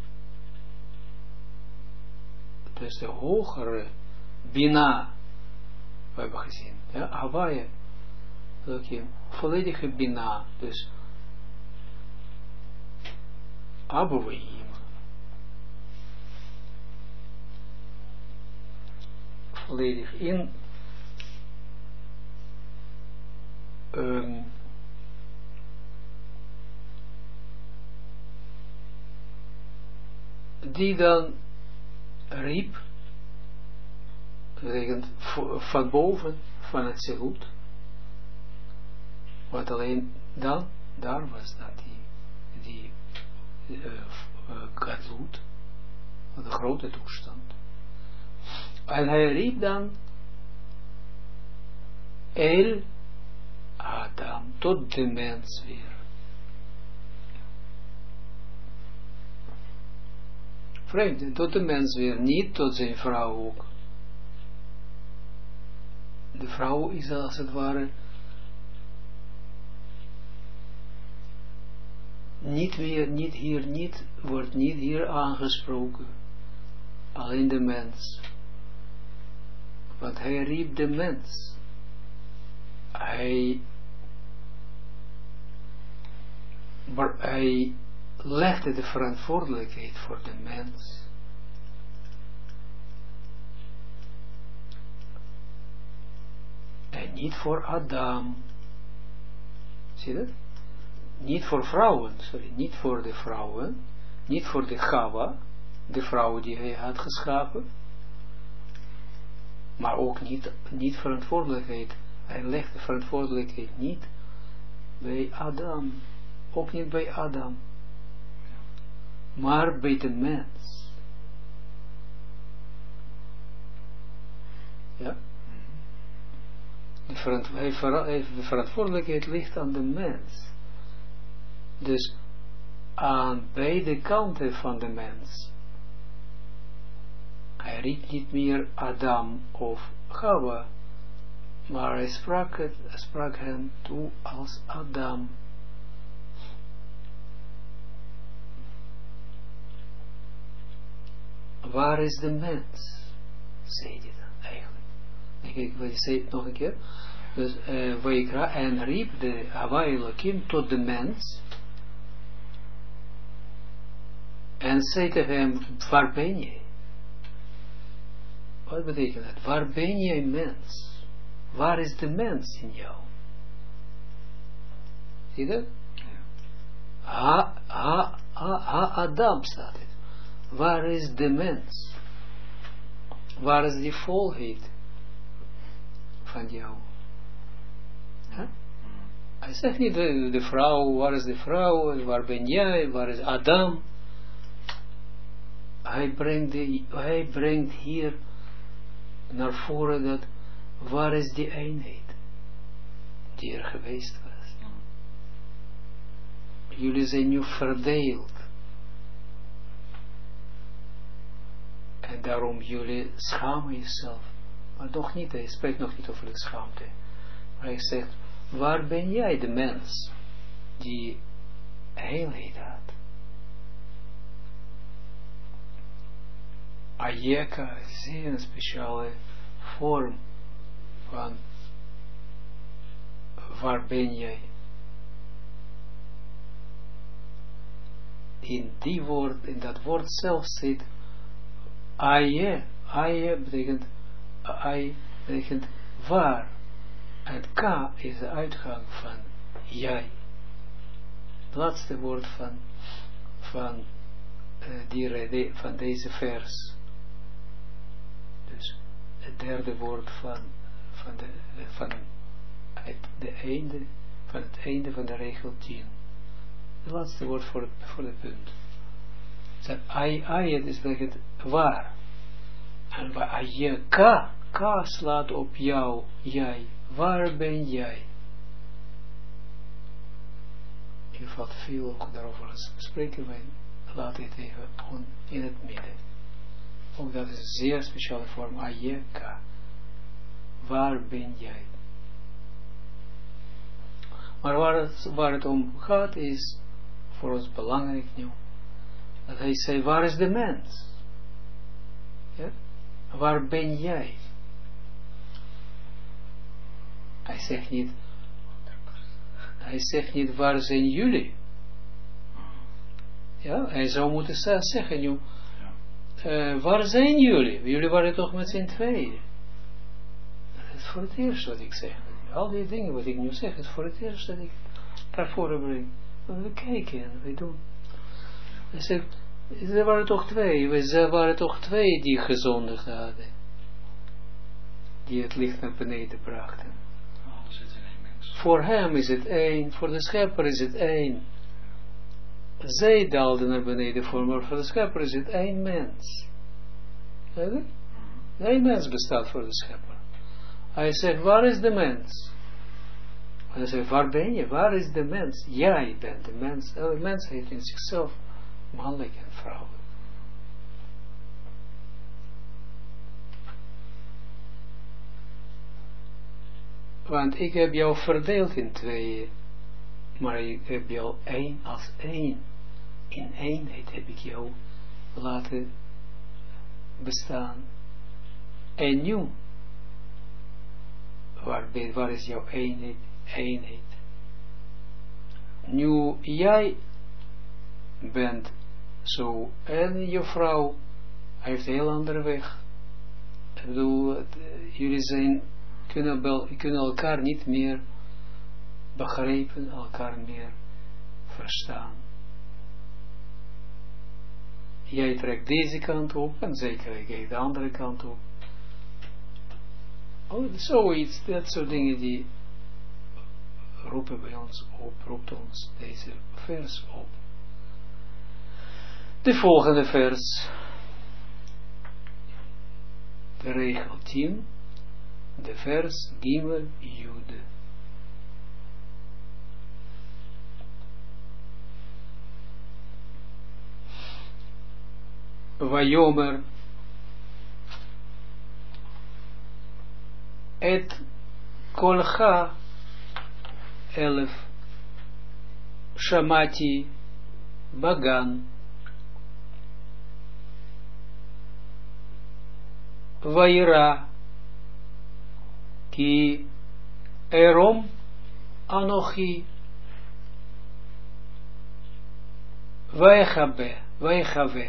[SPEAKER 1] Dus de hogere Bina, we hebben gezien, ja, Hawaii Elohim, volledige Bina, dus Abouim, volledig in die dan riep, betekent van boven, van het Zelut, wat alleen dan, daar was dan die Gadlut, de grote toestand. En hij riep dan El Adam, tot de mens weer. Vreemd, tot de mens weer, niet tot zijn vrouw ook. De vrouw is als het ware niet meer, wordt niet hier aangesproken. Alleen de mens. Want hij riep de mens. Hij legde de verantwoordelijkheid voor de mens. En niet voor Adam. Zie je dat? Niet voor vrouwen, niet voor de vrouwen, niet voor de Chava, de vrouw die hij had geschapen, maar ook niet verantwoordelijkheid. Hij legt de verantwoordelijkheid niet bij Adam, ook niet bij Adam, maar bij de mens. Ja? De verantwoordelijkheid ligt aan de mens. Dus aan beide kanten van de mens. Hij riep niet meer Adam of Chava, maar hij sprak hen toe als Adam. Waar is de mens? Zei hij dan eigenlijk. Ik wil zeggen nog een keer. Dus en riep de Hawaii Elohim tot de mens. En zei tegen hem, waar ben je? Wat betekent dat? Waar ben je, mens? Waar is de mens in jou? Zie je dat? Adam staat het. Waar is de mens? Waar is die volheid van jou? Huh? Hij zegt niet de vrouw, waar is de vrouw? Waar ben jij? Waar is Adam? Hij brengt hier naar voren dat waar is die eenheid die er geweest was. Jullie zijn nu verdeeld. En daarom jullie schamen jezelf. Maar nog niet, hij spreekt nog niet over de schaamte. Maar hij zegt, waar ben jij de mens die heelheid had? Ayeka is zeer een speciale vorm van waar ben jij? In dat woord zelf zit Aye betekent waar. En ka is de uitgang van jij. Het laatste woord van deze vers. Dus het derde woord van het einde van de regel 10. Het laatste woord voor de punt. Ayet is betekent waar. En waar je ka slaat op jou, jij. Waar ben jij? Je valt veel ook daarover spreken wij. Laat dit even in het midden. Ook dat is een zeer speciale vorm. Ayeka. Waar ben jij? Maar waar het om gaat is voor ons belangrijk nu. Dat hij zei, waar is de mens? Ja? Waar ben jij? Hij zegt niet, waar zijn jullie? Ja, hij zou moeten zeggen nu, waar zijn jullie? Jullie waren toch met z'n tweeën. Dat is voor het eerst wat ik zeg. Al die dingen wat ik nu zeg, is voor het eerst dat ik naar voren breng. We kijken en we doen. Hij zegt, er waren toch twee die gezondigd hadden. Die het licht naar beneden brachten. Voor hem is het één, voor de schepper is het één. Zij daalden naar beneden maar voor de schepper is het één mens. Eén mens bestaat voor de schepper. Hij zegt, waar is de mens? Hij zegt, waar ben je? Waar is de mens? Jij bent de mens. De mens heeft in zichzelf mannelijk en vrouwelijk. Want ik heb jou verdeeld in tweeën, maar ik heb jou één als één. In eenheid heb ik jou laten bestaan. En nu, waar is jouw eenheid? Nu jij bent zo en je vrouw heeft een heel andere weg. Ik bedoel, jullie kunnen elkaar niet meer begrijpen, elkaar meer verstaan. Jij trekt deze kant op en zij krijgt de andere kant op. Zoiets, dat soort dingen die roepen bij ons op, roept ons deze vers op. De volgende vers, de regel 10, de vers Gimel Jude. Vayomer et kolcha 11 shamati bagan vaira ki erom anochi vaychave.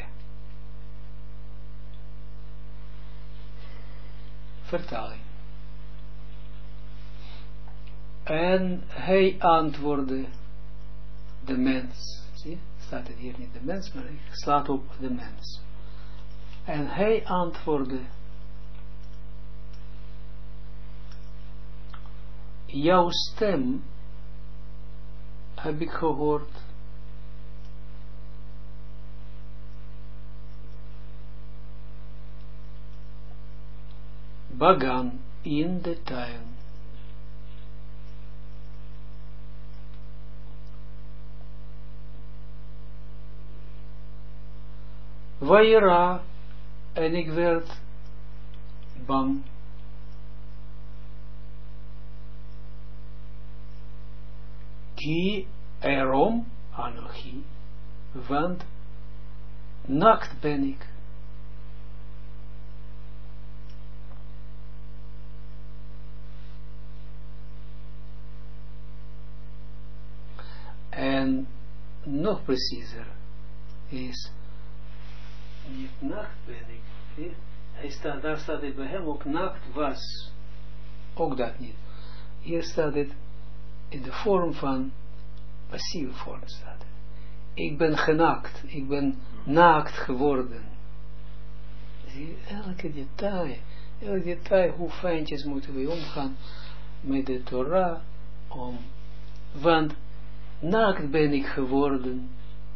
[SPEAKER 1] Vertaling. En hij antwoordde, de mens. Zie, staat het hier niet de mens, maar ik slaat op de mens. En hij antwoordde, jouw stem heb ik gehoord. Bagan in de tuin. Vaira, en ik werd bang. Ki erom anochi, want naakt ben ik. En nog preciezer is niet naakt ben ik. Zie? Daar staat het bij hem ook naakt was. Ook dat niet. Hier staat het in de vorm van passieve vorm staat het. Ik ben genakt. Ik ben naakt geworden. Zie je, elke detail, hoe fijntjes moeten we omgaan met de Torah, want naakt ben ik geworden.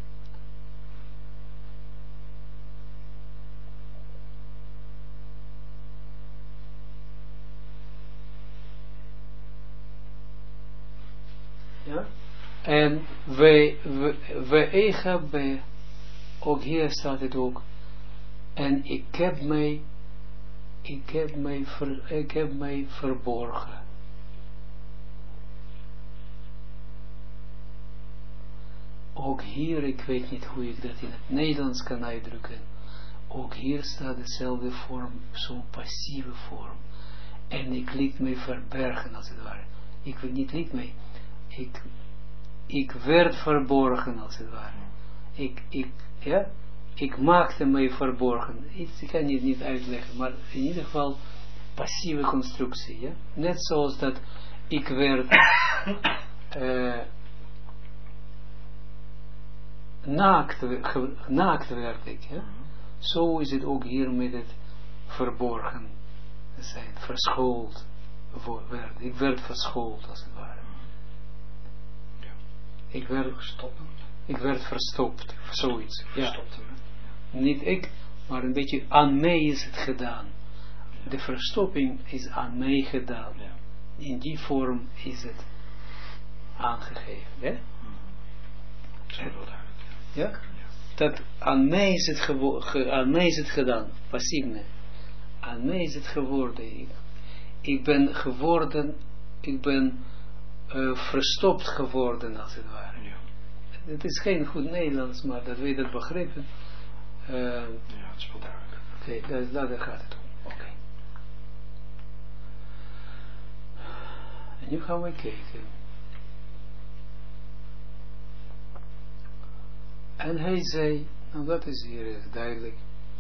[SPEAKER 1] Ja? En we hebben, ook hier staat het ook, en ik heb mij verborgen. Ook hier, ik weet niet hoe ik dat in het Nederlands kan uitdrukken. Ook hier staat dezelfde vorm, zo'n passieve vorm. En ik liet mij verbergen, als het ware. Ik weet niet, liet mij. Ik werd verborgen, als het ware. Ik maakte mij verborgen. Ik kan het niet uitleggen, maar in ieder geval passieve constructie. Ja? Net zoals dat ik werd naakt werd ik. Ja? Zo is het ook hier met het verborgen zijn, verschoold werd. Ik werd verschoold, als het ware. Ik werd verstopt, zoiets. Ja. Niet ik, maar een beetje aan mij is het gedaan. De verstopping is aan mij gedaan. Ja. In die vorm is het aangegeven. Ja? Ja? Dat aan mij is het gedaan. Passief. Aan mij is het geworden. Ik ben geworden. Ik ben verstopt geworden, als het ware. Ja. Het is geen goed Nederlands, maar dat we dat begrijpen. Ja, het is wel duidelijk. Oké, daar gaat het om. Oké. En nu gaan we kijken. En hij zei, nou dat is hier duidelijk.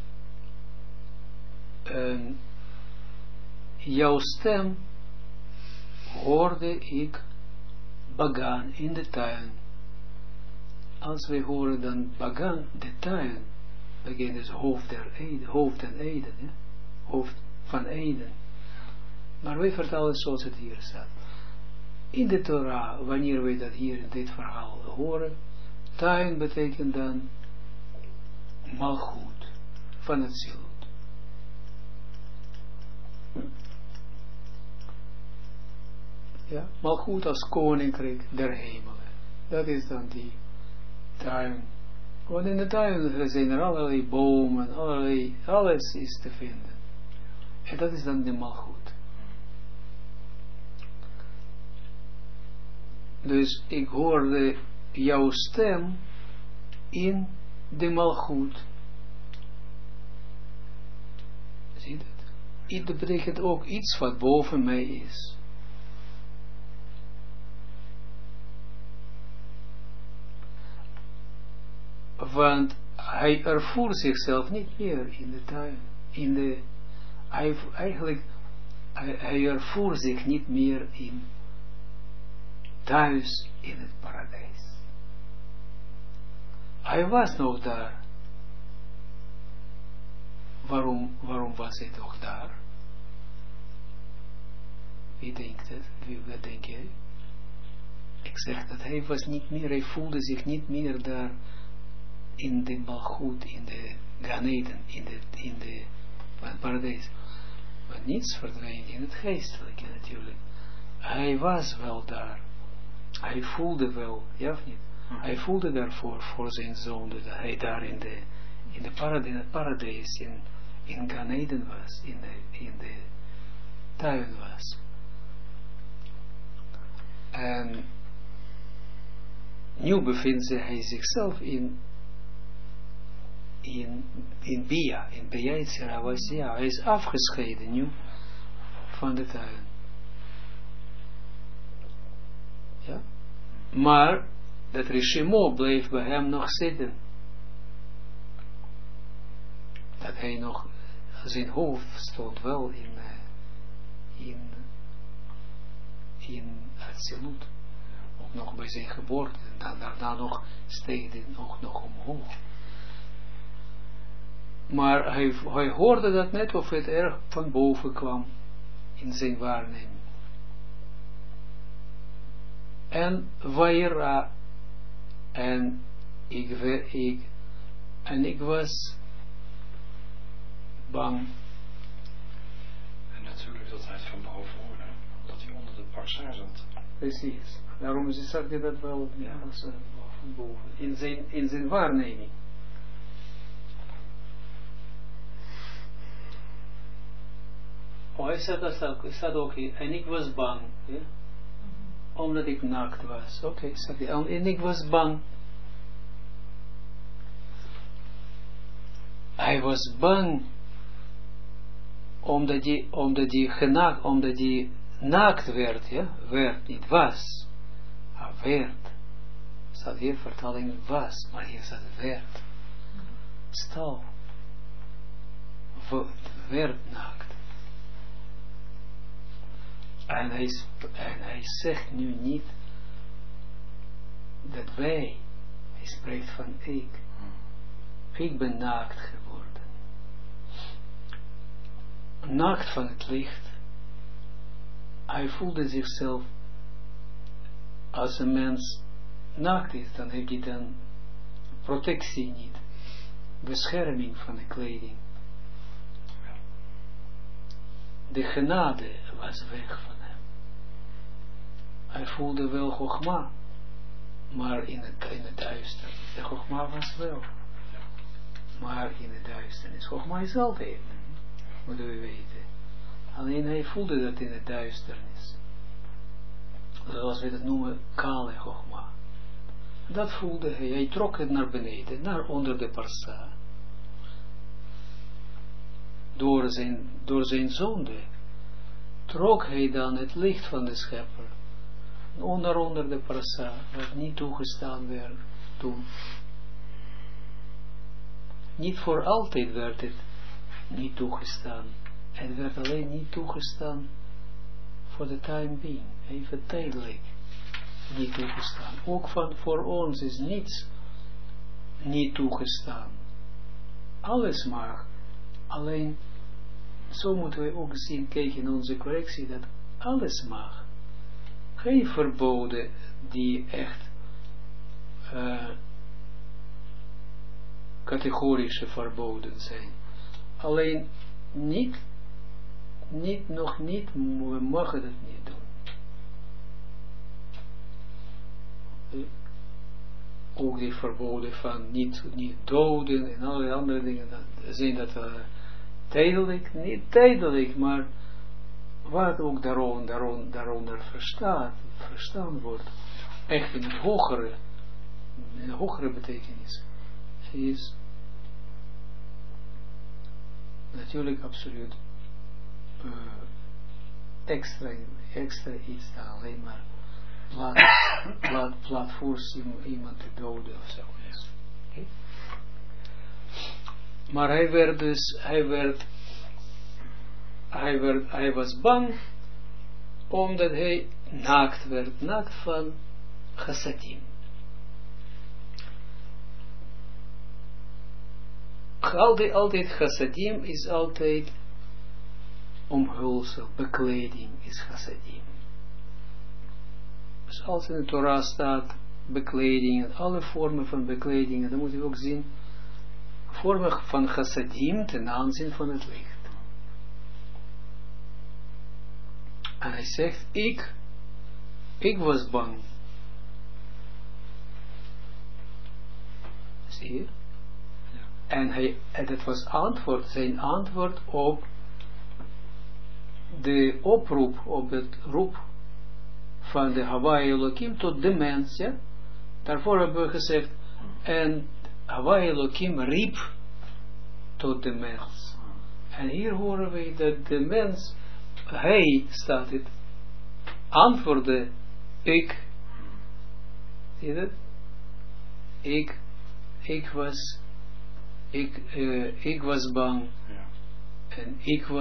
[SPEAKER 1] Jouw stem hoorde ik Bagan in de tuin. Als wij horen dan Bagan, de tuin, Bagan is hoofd en Eden, ja? Hoofd van Eden. Maar wij vertellen zoals het hier staat. In de Torah, wanneer wij dat hier in dit verhaal horen, tuin betekent dan malgoed van het ziel. Ja, malgoed als koninkrijk der hemelen. Dat is dan die tuin. Want in de tuin zijn er allerlei bomen, alles is te vinden. En dat is dan de malgoed. Dus ik hoorde jouw stem in de malgoed. Zie je dat? Dat betekent ook iets wat boven mij is. Want hij ervoer zichzelf niet meer in de tuin. Hij ervoer zich niet meer thuis in het paradijs. Hij was nog daar. Waarom was hij toch daar? Wie denkt het? Wat denk jij? Ik zeg dat hij was niet meer, hij voelde zich niet meer daar in de malgoed, in de Ganeden, in de paradijs. Maar niets verdwijnt in het geestelijke natuurlijk. Hij was wel daar. Hij voelde wel, ja of niet? Hij voelde daarvoor, voor zijn zoon, dat hij daar in het paradijs, in Ganeden was, in de tuin was. En nu bevindt hij zichzelf in Bia, in Bejaitsera was, ja, hij is afgescheiden nu van de tuin. Ja? Maar dat Rishimo bleef bij hem nog zitten. hij nog, zijn hoofd stond wel in Atsilut. Ook nog bij zijn geboorte. En daarna nog steeg hij nog omhoog. Maar hij hoorde dat net of het erg van boven kwam in zijn waarneming. En Vaira, en ik was bang.
[SPEAKER 2] En natuurlijk dat hij het van boven hoorde, omdat hij onder de parsa zat.
[SPEAKER 1] Precies. Daarom zag hij dat wel, ja, van boven. In zijn waarneming. Oh, hij staat ook hier. En ik was bang. Ja? Omdat ik naakt was. Oké, staat hij. En ik was bang. Hij was bang. Omdat hij naakt werd. Ja? Werd, niet was. Hij werd. Staat hier vertaling was. Maar hier staat werd. Stal. Werd naakt. En hij zegt nu niet dat wij, hij spreekt van ik. Ik ben naakt geworden. Naakt van het licht. Hij voelde zichzelf, als een mens naakt is, dan heeft hij dan protectie niet. Bescherming van de kleding. De genade was weg van hem. Hij voelde wel Chogma, maar in het duister. De Chogma was wel. Maar in het duisternis. Chogma is altijd. Moeten we weten. Alleen hij voelde dat in het duisternis. Zoals we dat noemen, kale Chogma. Dat voelde hij. Hij trok het naar beneden, naar onder de parsa. Door zijn zonde trok hij dan het licht van de schepper onder de parsa, wat niet toegestaan werd toen. Niet voor altijd werd het niet toegestaan. Het werd alleen niet toegestaan voor de time being, even tijdelijk niet toegestaan. Ook voor ons is niets niet toegestaan. Alles mag. Alleen, zo moeten we ook zien, kijken in onze correctie, dat alles mag. Geen verboden die echt categorische verboden zijn. Alleen nog niet, we mogen het niet doen. Ook die verboden van niet doden en allerlei andere dingen, zijn dat tijdelijk, niet tijdelijk, maar wat ook daaronder verstaan wordt, echt in een hogere betekenis, is natuurlijk absoluut extra iets dan alleen maar laat voorzien iemand te doden of zo. Okay. Maar hij was bang omdat hij naakt werd, naakt van chassadim. Altijd chassadim is altijd omhulsel, bekleding is chassadim. Dus als in de Torah staat bekleding, alle vormen van bekledingen, dan moet je ook zien, vormen van chassadim ten aanzien van het licht. En hij zegt, ik was bang. Zie je? Ja. En dat was zijn antwoord op de oproep, op het roep van de Hawaii Elohim tot de mens, ja? Daarvoor hebben we gezegd, en Hawaii Elohim riep tot de mens. En hier horen we dat de mens, hij staat het, antwoordde, ik, zie je dat? Ik was ik was bang.
[SPEAKER 2] Ja.
[SPEAKER 1] En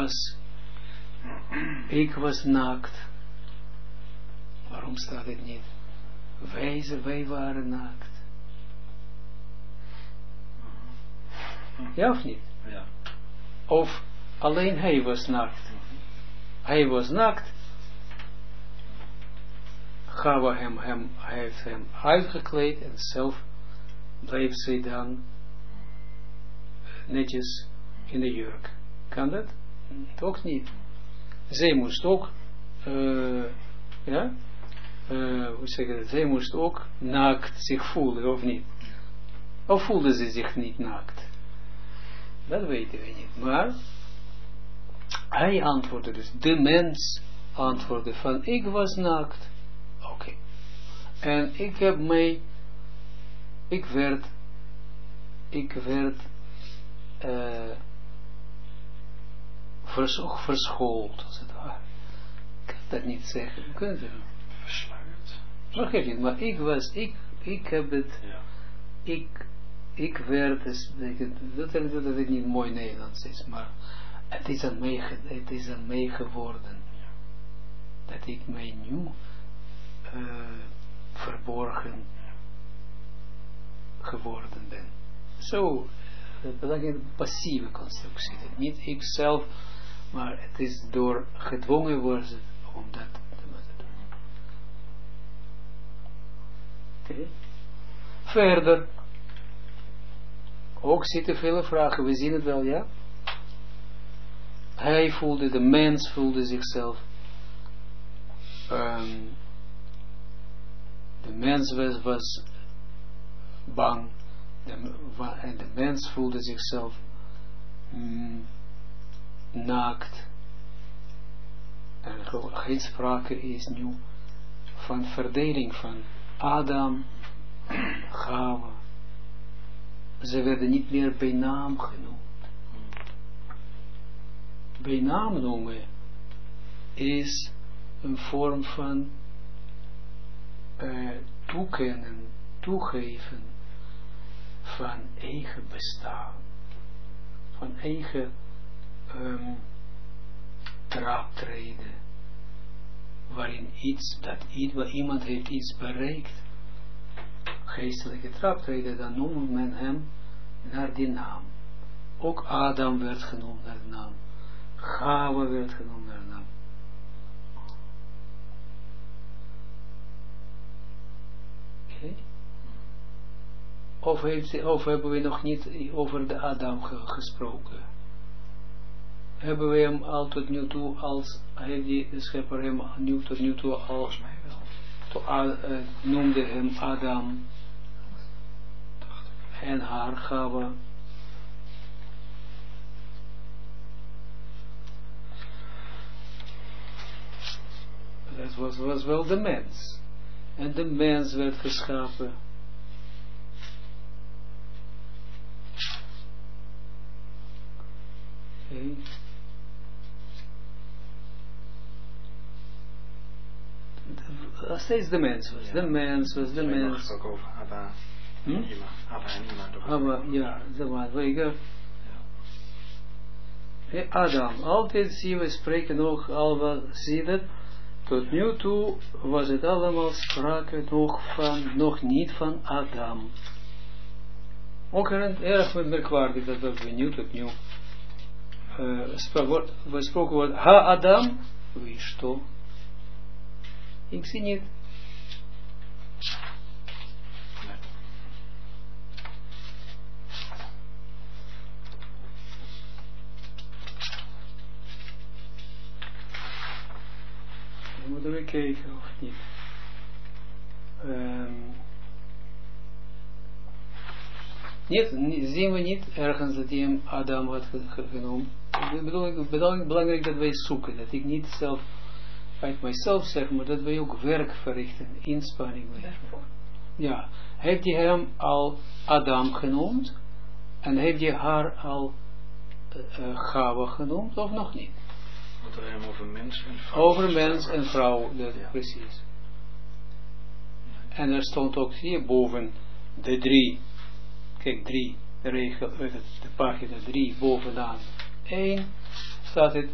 [SPEAKER 1] ik was naakt. Waarom staat het niet? Wij waren naakt. Ja of niet?
[SPEAKER 2] Ja.
[SPEAKER 1] Of alleen hij was naakt. Hij was naakt. Gawa hij heeft hem uitgekleed en zelf bleef zij dan netjes in de jurk. Kan dat? Toch niet. Zij moest ook, hoe zeg je dat? Zij moest ook naakt zich voelen, of niet? Of voelde ze zich niet naakt? Dat weten we niet. Maar hij antwoordde dus, de mens antwoordde van, ik was naakt. Oké. En ik werd verschoold, als het ware. Ik kan dat niet zeggen. Ik kan het niet.
[SPEAKER 2] Versluierd.
[SPEAKER 1] Maar geef niet, maar ik heb het,
[SPEAKER 2] Ja.
[SPEAKER 1] ik werd, dat het niet mooi Nederlands is, maar het is aan mij geworden. Dat ik mij nu verborgen geworden ben. Zo, dat betekent passieve constructie. Dat niet ik zelf, maar het is door gedwongen worden om dat te doen. Oké. Verder. Ook zitten vele vragen. We zien het wel, ja? De mens voelde zichzelf. De mens was bang. En de mens voelde zichzelf naakt. En geen sprake is nu van verdeling van Adam en Chava. Ze werden niet meer bij naam genoemd. Bij naam noemen is een vorm van toekennen, toegeven van eigen bestaan, van eigen traptreden, waarin iemand heeft iets bereikt, geestelijke traptreden, dan noemt men hem naar die naam. Ook Adam werd genoemd naar de naam. Chava werd genoemd naar de naam. Oké. Of hebben we nog niet over de Adam gesproken? Hebben we hem al tot nu toe heeft de schepper hem tot nu toe al,
[SPEAKER 2] Volgens mij wel.
[SPEAKER 1] Noemde hem Adam en haar Chava. Dat was wel de mens. En de mens werd geschapen. Okay. Steeds de mens was. Ja. De mens was de mens.
[SPEAKER 2] Het ook over Abba en Ima. Abba en Ima.
[SPEAKER 1] Abba, ja, dat was wel. Adam, altijd zien we spreken nog al zie dat. Tot nu toe was het allemaal sprake nog niet van Adam. Ook erg merkwaardig dat we nu tot nu gesproken wordt. Ha Adam, wie is toch? Ik zie niet. Moeten we kijken of niet. Zien we niet ergens dat hij hem Adam had genoemd. Belangrijk dat wij zoeken. Dat ik niet zelf uit mijzelf zeg, maar dat wij ook werk verrichten. Inspanning. Ja. Heeft hij hem al Adam genoemd? En heeft hij haar al Chava genoemd of nog niet?
[SPEAKER 2] Want we hebben over mens en vrouw.
[SPEAKER 1] Over mens en vrouw, dat, ja. Precies. En er stond ook hierboven de 3. Kijk, 3. regel, de pagina 3, bovenaan 1, staat het,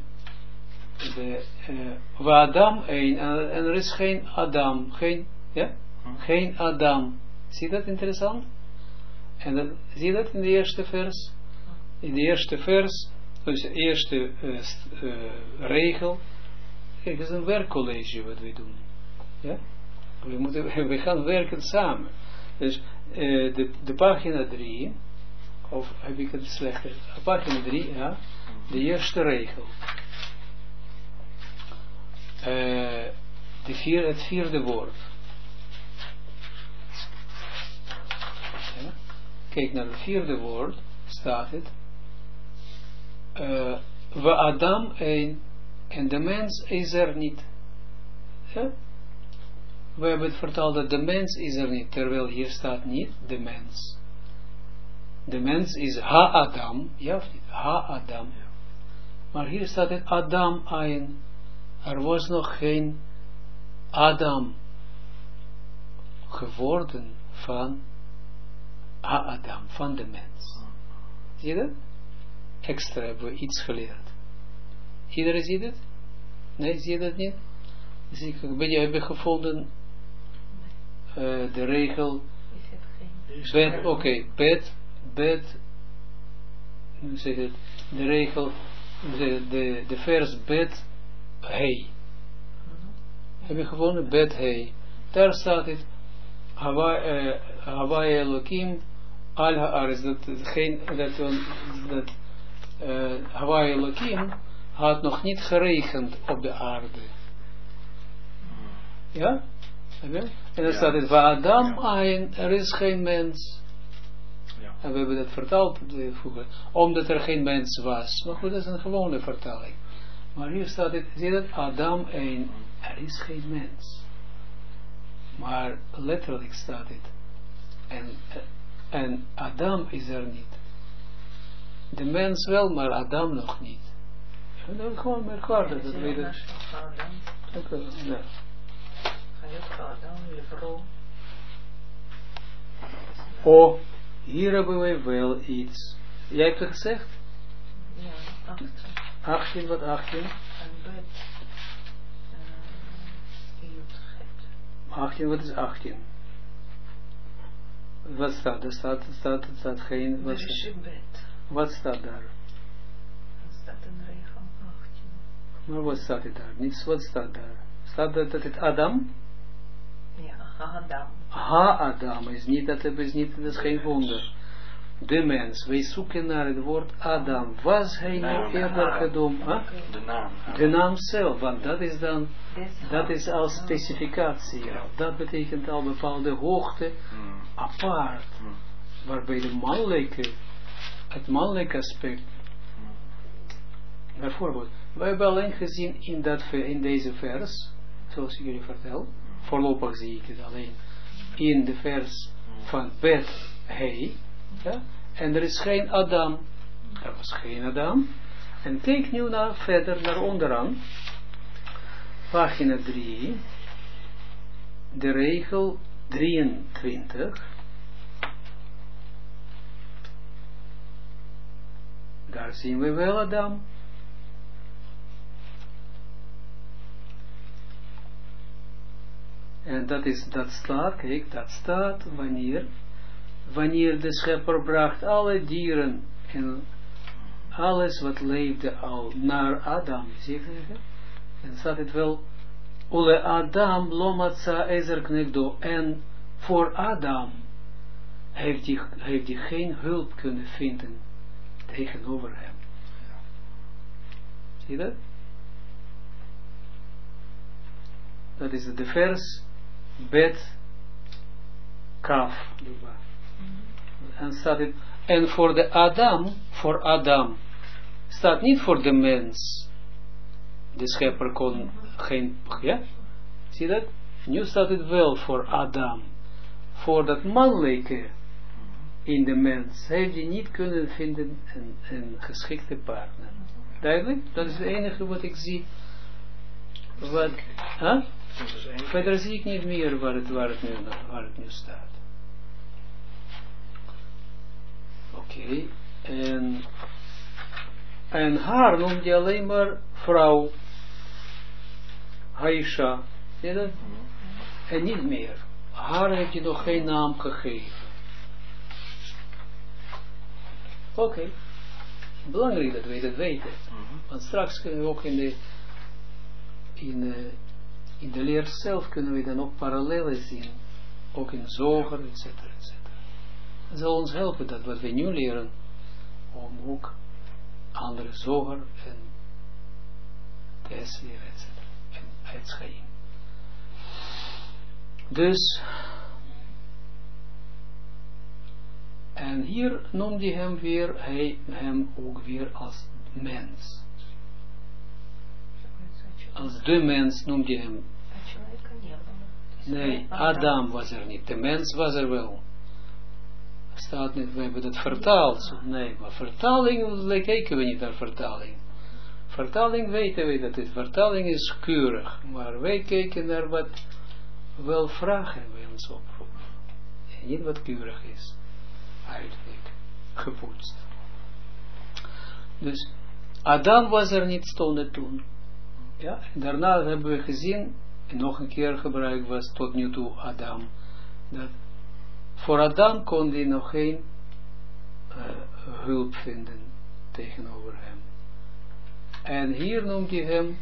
[SPEAKER 1] Adam 1, en er is geen Adam, geen Adam. Zie je dat interessant? En dan, zie je dat in de eerste vers? In de eerste vers, dus de eerste regel, kijk, dat is een werkcollege wat we doen. Ja? We gaan werken samen. Dus de pagina 3, of heb ik het slechter? Pagina 3, ja, de eerste regel. Het vierde woord. Ja? Kijk naar het vierde woord, staat het. We Adam een, en de mens is er niet. Ja? We hebben het vertaald dat de mens is er niet, terwijl hier staat niet de mens. De mens is Ha-Adam, ja of niet? Ha-Adam. Maar hier staat het Adam een. Er was nog geen Adam geworden van Ha-Adam, van de mens. Zie je dat? Extra hebben we iets geleerd. Iedereen ziet het? Nee, zie je dat niet? Ben je hebben gevonden de regel bed, oké, bed, hoe zeg het, de regel, de vers bed, hey. Heb je gevonden? Bed, hey. Daar staat het, Hawaii Elohim, al haaretz, dat Hawaii Elohim had nog niet geregend op de aarde. Ja? En dan staat het, Adam ein, er is geen mens. Ja. En we hebben dat vertaald vroeger, omdat er geen mens was. Maar goed, dat is een gewone vertaling. Maar hier staat het, zie je dat? Adam ein, er is geen mens. Maar letterlijk staat het. En Adam is er niet. De mens wel, maar Adam nog niet. En dat is gewoon merkwaardig. Dat weet het. Ja. Oh, hier hebben we wel iets. Jij hebt het gezegd?
[SPEAKER 3] Ja, 18.
[SPEAKER 1] 18, wat 18?
[SPEAKER 3] Een bed.
[SPEAKER 1] 18, wat is 18? Wat staat? Er staat geen...
[SPEAKER 3] Er is een bed.
[SPEAKER 1] Wat staat daar?
[SPEAKER 3] Er staat een regel 18.
[SPEAKER 1] Maar wat staat het daar? Niets, wat staat daar? Staat dat het Adam?
[SPEAKER 3] Ja, Ha-Adam.
[SPEAKER 1] Ha-Adam is niet, dat is geen wonder. De mens, wij zoeken naar het woord Adam. Was hij nou eerder gedoemd? Huh? De naam zelf, want dat is dan, dat is als specificatie. Ja. Dat betekent al bepaalde hoogte apart. Waarbij de mannelijke, het mannelijke aspect, bijvoorbeeld, wij hebben alleen gezien in deze vers, zoals ik jullie vertel, voorlopig zie ik het alleen, in de vers van Bet, Hey, ja? En er is geen Adam, er was geen Adam, en kijk nu verder naar onderaan, pagina 3, de regel 23, daar zien we wel Adam. En dat staat, kijk, dat staat wanneer de schepper bracht alle dieren en alles wat leefde al naar Adam, zie je? En staat het wel, Ule Adam lomatza ezer knegdo, en voor Adam heeft hij geen hulp kunnen vinden tegenover hem. Zie je dat? Dat is de vers Bet Kaf. En staat het, en voor de Adam, staat niet voor de mens. De schepper kon geen, ja? Zie je dat? Nu staat het wel voor Adam. Voor dat mannelijke in de mens heeft hij niet kunnen vinden een geschikte partner. Duidelijk? Dat is het enige wat ik zie. Wat, huh? Verder zie ik niet meer waar het nu staat. Oké. En haar noemt hij alleen maar vrouw. Haisha. Zie je dat? En niet meer. Haar heeft hij nog geen naam gegeven. Oké. Belangrijk dat wij dat weten. Want straks kunnen we ook in de leer zelf kunnen we dan ook parallellen zien. Ook in Zoger, etc. Dat zal ons helpen dat wat we nu leren, om ook andere Zoger en Tess leren, etc. En uitschaien. Dus, en hier noemde hij hem ook weer als mens. Als de mens noemde hij hem. Nee, Adam was er niet. De mens was er wel. Staat niet, we hebben dat vertaald. Nee, maar vertaling, kijken we niet naar vertaling. Vertaling weten we dat het. Vertaling is keurig. Maar wij kijken naar wat wel vragen wij ons oproepen. En niet wat keurig is. Eigenlijk gepoetst. Dus Adam was er niet, stond toen. Ja, en daarna hebben we gezien, en nog een keer gebruikt was tot nu toe Adam, dat voor Adam kon hij nog geen hulp vinden tegenover hem. En hier noemt hij hem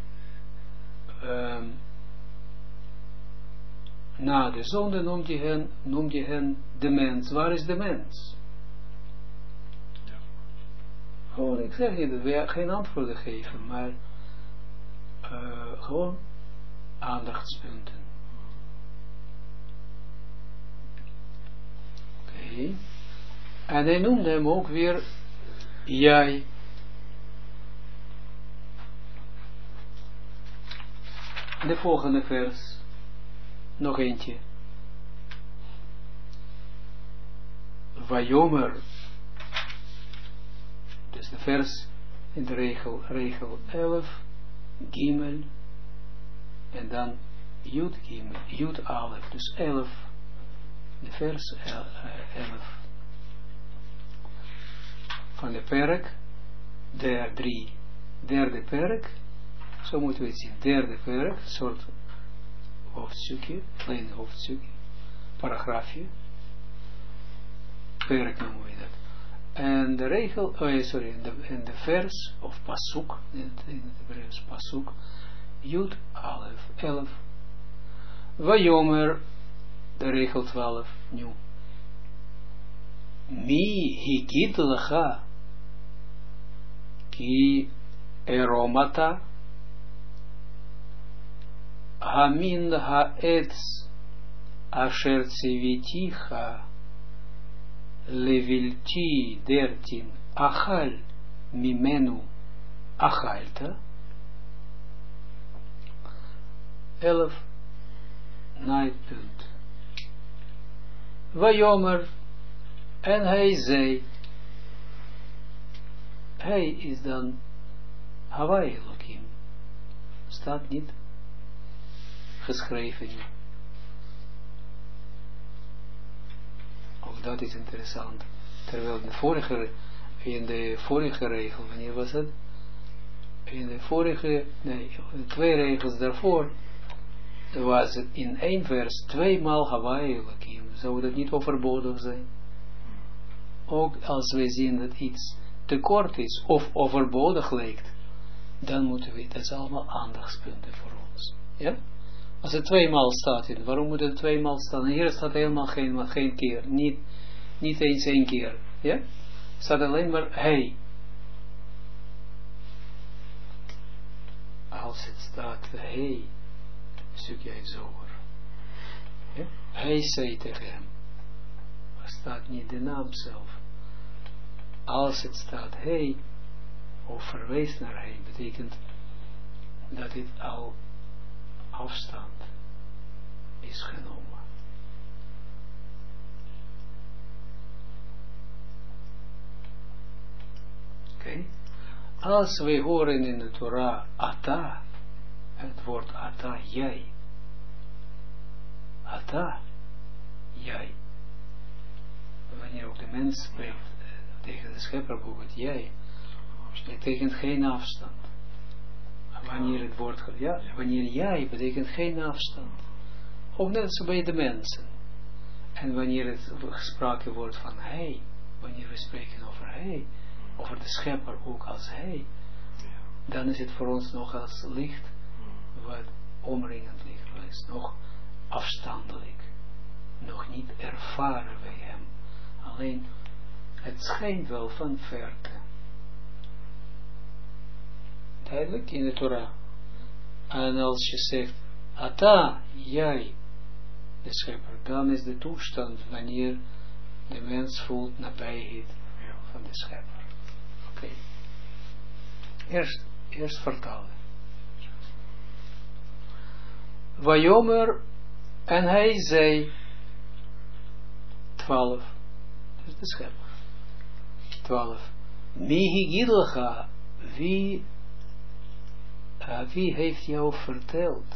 [SPEAKER 1] na de zonde noemt hij hen de mens. Waar is de mens? Ja. Gewoon, ik zeg je dat we geen antwoorden geven, maar gewoon aandachtspunten. Oké. En hij noemde hem ook weer jij. De volgende vers. Nog eentje. Vayomer. Dus de vers in de regel 11. Gimel. En dan Jud Gimel. Jud Alef. Dus 11. De vers 11. Van de perk. Derde perk. Zo moeten we het zien. Derde perk. Een soort hoofdstukje. Klein hoofdstukje. Paragraafje. Perk noemen we dat. En de regel, en de vers, of pasuk, in het Hebreeuws pasuk, Jud Alef, 11. Vayomer, de regel 12, nu. Mi higid lecha, ki eromata, hamin haetz, asher tziviticha, Levilti 13 Achal Mimenu Achalta 11 Naaipunt Vayomer en hij zei hij is dan Hawaii Elohim staat niet geschreven ook dat is interessant. Terwijl in de vorige regel, wanneer was het? In de vorige, de 2 regels daarvoor, was het in 1 vers 2 maal Hawaii Elohim. Zou dat niet overbodig zijn? Ook als we zien dat iets te kort is, of overbodig lijkt, dan moeten we, dat is allemaal aandachtspunten voor ons. Ja? Als het 2 maal staat, waarom moet het 2 maal staan? Hier staat helemaal geen keer, niet eens 1 keer. Ja? Staat alleen maar hij. Als het staat hij, zoek jij zo hoor. Ja? Hij zei tegen hem. Er staat niet de naam zelf. Als het staat hij, of verwees naar hij, betekent dat dit al afstand is genomen. Oké. Als wij horen in de Torah Ata, het woord Ata, jij. Ata, jij. Wanneer ook de mens spreekt, Tegen de schepper betekent jij. Betekent geen afstand. Wanneer het woord, wanneer jij betekent geen afstand. Ook net zo bij de mensen. En wanneer het gesproken wordt van hij, wanneer we spreken over hij, over de schepper ook als hij, dan is het voor ons nog als licht, wat omringend licht is, nog afstandelijk, nog niet ervaren bij hem. Alleen, het schijnt wel van verte. Duidelijk in de Torah. En als je zegt, Ata, jij, de schepper, dan is de toestand wanneer de mens voelt nabijheid van de schepper. Oké. Eerst vertalen. Vayomer, en hij zei, 12, dus de schepper. 12. Mihigilcha, wie heeft jou verteld?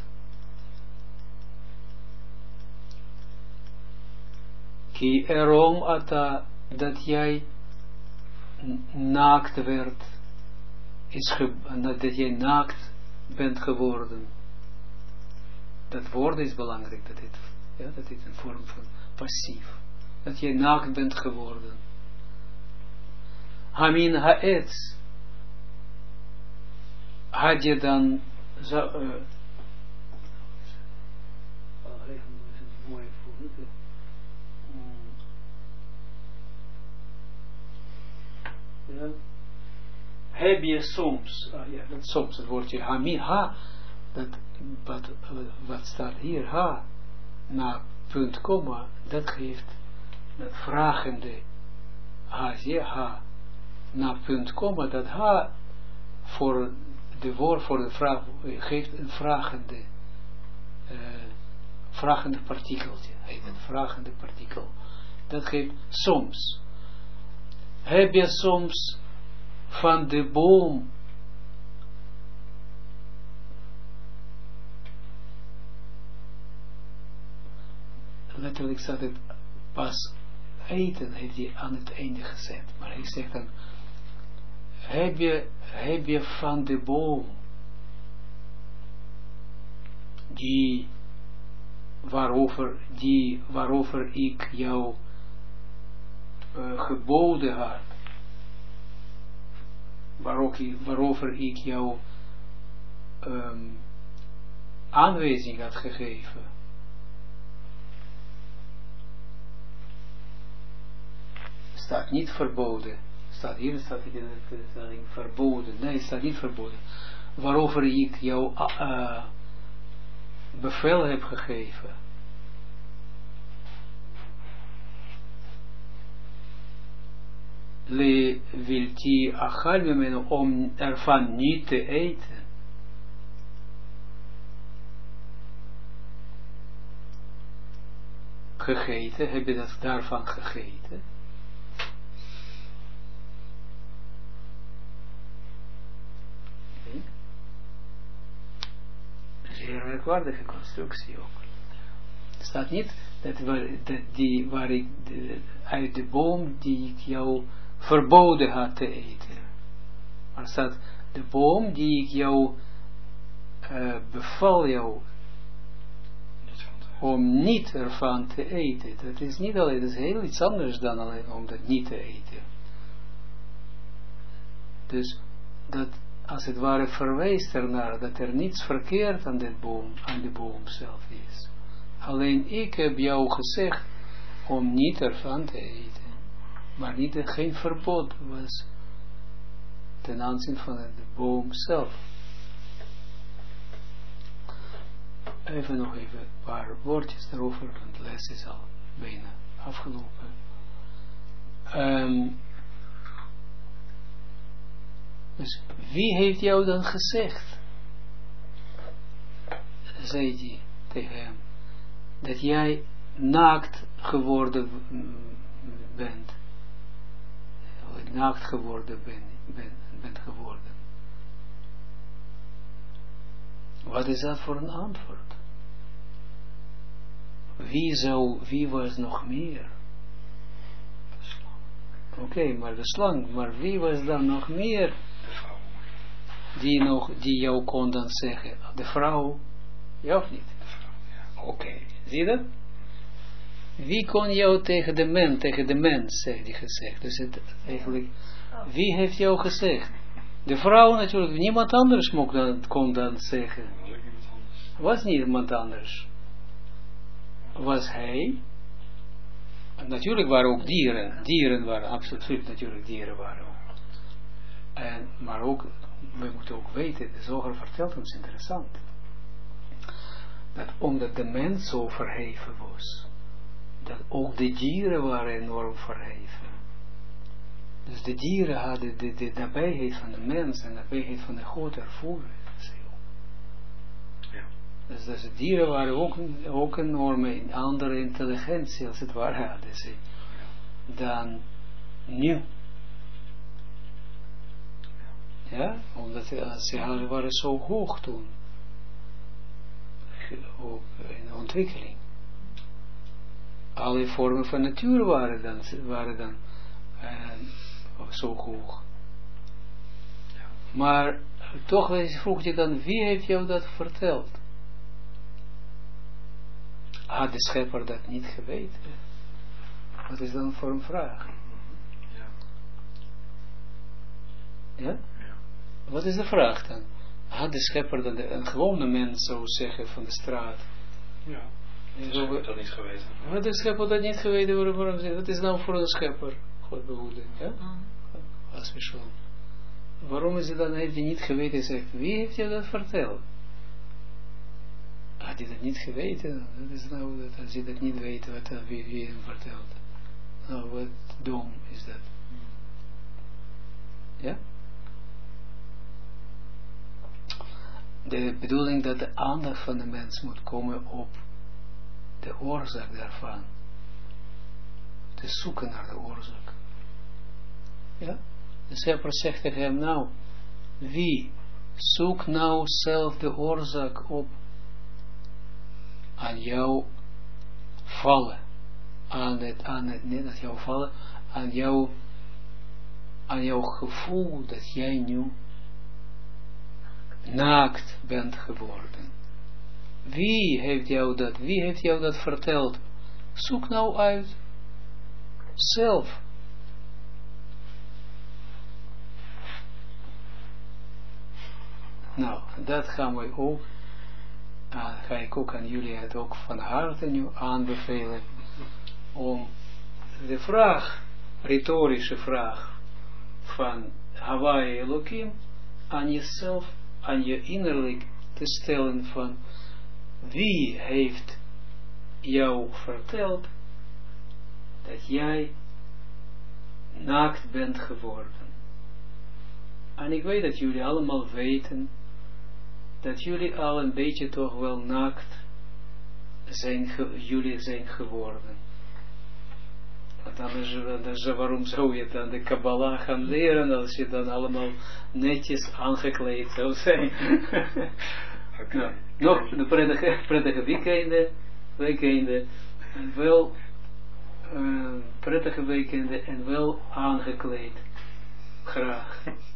[SPEAKER 1] Ki erom ata, dat jij naakt werd, dat jij naakt bent geworden. Dat woord is belangrijk, dat dit een vorm van passief. Dat jij naakt bent geworden. Hamin haetz. Had je dan heb je soms, dat soms het woordje hamin ha, wat staat hier ha, na punt komma, dat geeft dat vragende ha, na punt komma, dat ha voor de woord voor de vraag geeft een vragende partikeltje. Een vragende partikel. Dat geeft soms. Heb je soms van de boom letterlijk staat het pas eten heeft hij aan het einde gezet. Maar hij zegt dan heb je van de boom waarover ik jou geboden had, waarover ik jou aanwijzing had gegeven, staat niet verboden. Staat hier, staat in de stelling verboden. Nee, het staat niet verboden. Waarover ik jou bevel heb gegeven. Le wilti achal memeno, om ervan niet te eten. Gegeten, heb je dat daarvan gegeten? Zeer merkwaardige constructie ook. Het staat niet waar ik uit de boom die ik jou verboden had te eten. Maar staat de boom die ik jou beval jou om niet ervan te eten. Dat is niet alleen, dat is heel iets anders dan alleen om dat niet te eten. Dus dat als het ware verwijst ernaar dat er niets verkeerd aan de boom zelf is. Alleen ik heb jou gezegd om niet ervan te eten. Maar geen verbod was ten aanzien van de boom zelf. Even nog even een paar woordjes daarover, want de les is al bijna afgelopen. Dus wie heeft jou dan gezegd, zei hij tegen hem, dat jij naakt geworden bent, naakt geworden bent geworden? Wat is dat voor een antwoord? Wie was nog meer? Oké, maar de slang, maar wie was dan nog meer
[SPEAKER 2] De vrouw.
[SPEAKER 1] die jou kon dan zeggen? De vrouw, ja of niet?
[SPEAKER 2] De vrouw, ja.
[SPEAKER 1] Oké, zie je dat? Wie kon jou tegen de mens, heeft hij gezegd. Dus het, eigenlijk, wie heeft jou gezegd? De vrouw natuurlijk, niemand anders kon dan zeggen.
[SPEAKER 2] Was ook iemand anders.
[SPEAKER 1] Was niet iemand anders. Was hij. Natuurlijk waren ook dieren. Dieren waren absoluut natuurlijk dieren waren ook. Maar ook, we moeten ook weten, de Zoger vertelt ons interessant. Dat omdat de mens zo verheven was, dat ook de dieren waren enorm verheven. Dus de dieren hadden de nabijheid van de mens en de nabijheid van de God ervoeren.
[SPEAKER 2] Ja.
[SPEAKER 1] Dus de dieren waren ook enorme andere intelligentie als het ware hadden ze dan nu. Ja, omdat ze waren zo hoog toen. Ook in de ontwikkeling. Alle vormen van natuur waren dan zo hoog. Maar toch vroeg je dan, wie heeft jou dat verteld? Had de schepper dat niet geweten? Wat is dan voor een vraag?
[SPEAKER 2] Ja.
[SPEAKER 1] Ja?
[SPEAKER 2] Ja.
[SPEAKER 1] Wat is de vraag dan? Had de schepper dan een gewone mens zou zeggen van de straat?
[SPEAKER 2] Ja. Dus heb ik dat niet geweten.
[SPEAKER 1] Had de schepper dat niet geweten? Waarom zeg je? Wat is nou voor een schepper? God behoede. Ja? Als we zo. Waarom is het dan, heeft hij niet geweten? Zegt, wie heeft je dat verteld? Had hij dat niet geweten? Dat is nou, dat als je dat niet weet, wie hem vertelt. Nou, wat dom is dat. Ja? De bedoeling dat de aandacht van de mens moet komen op de oorzaak daarvan. Te zoeken naar de oorzaak. Ja? De schepper zegt tegen hem, nou, wie zoekt nou zelf de oorzaak op aan jouw vallen, niet aan jouw vallen, aan jouw gevoel dat jij nu naakt bent geworden. Wie heeft jou dat verteld? Zoek nou uit zelf. Nou, dat gaan we ook, ga ik ook aan jullie het ook van harte nu aanbevelen, om de vraag, retorische vraag van Hawaii Elohim aan jezelf, aan je innerlijk te stellen van wie heeft jou verteld dat jij naakt bent geworden. En ik weet dat jullie allemaal weten dat jullie al een beetje toch wel naakt jullie zijn geworden. Want anders, waarom zou je dan de Kabbalah gaan leren als je dan allemaal netjes aangekleed zou zijn? Nou, nog een prettige weekenden, wel prettige weekenden en wel aangekleed. Graag.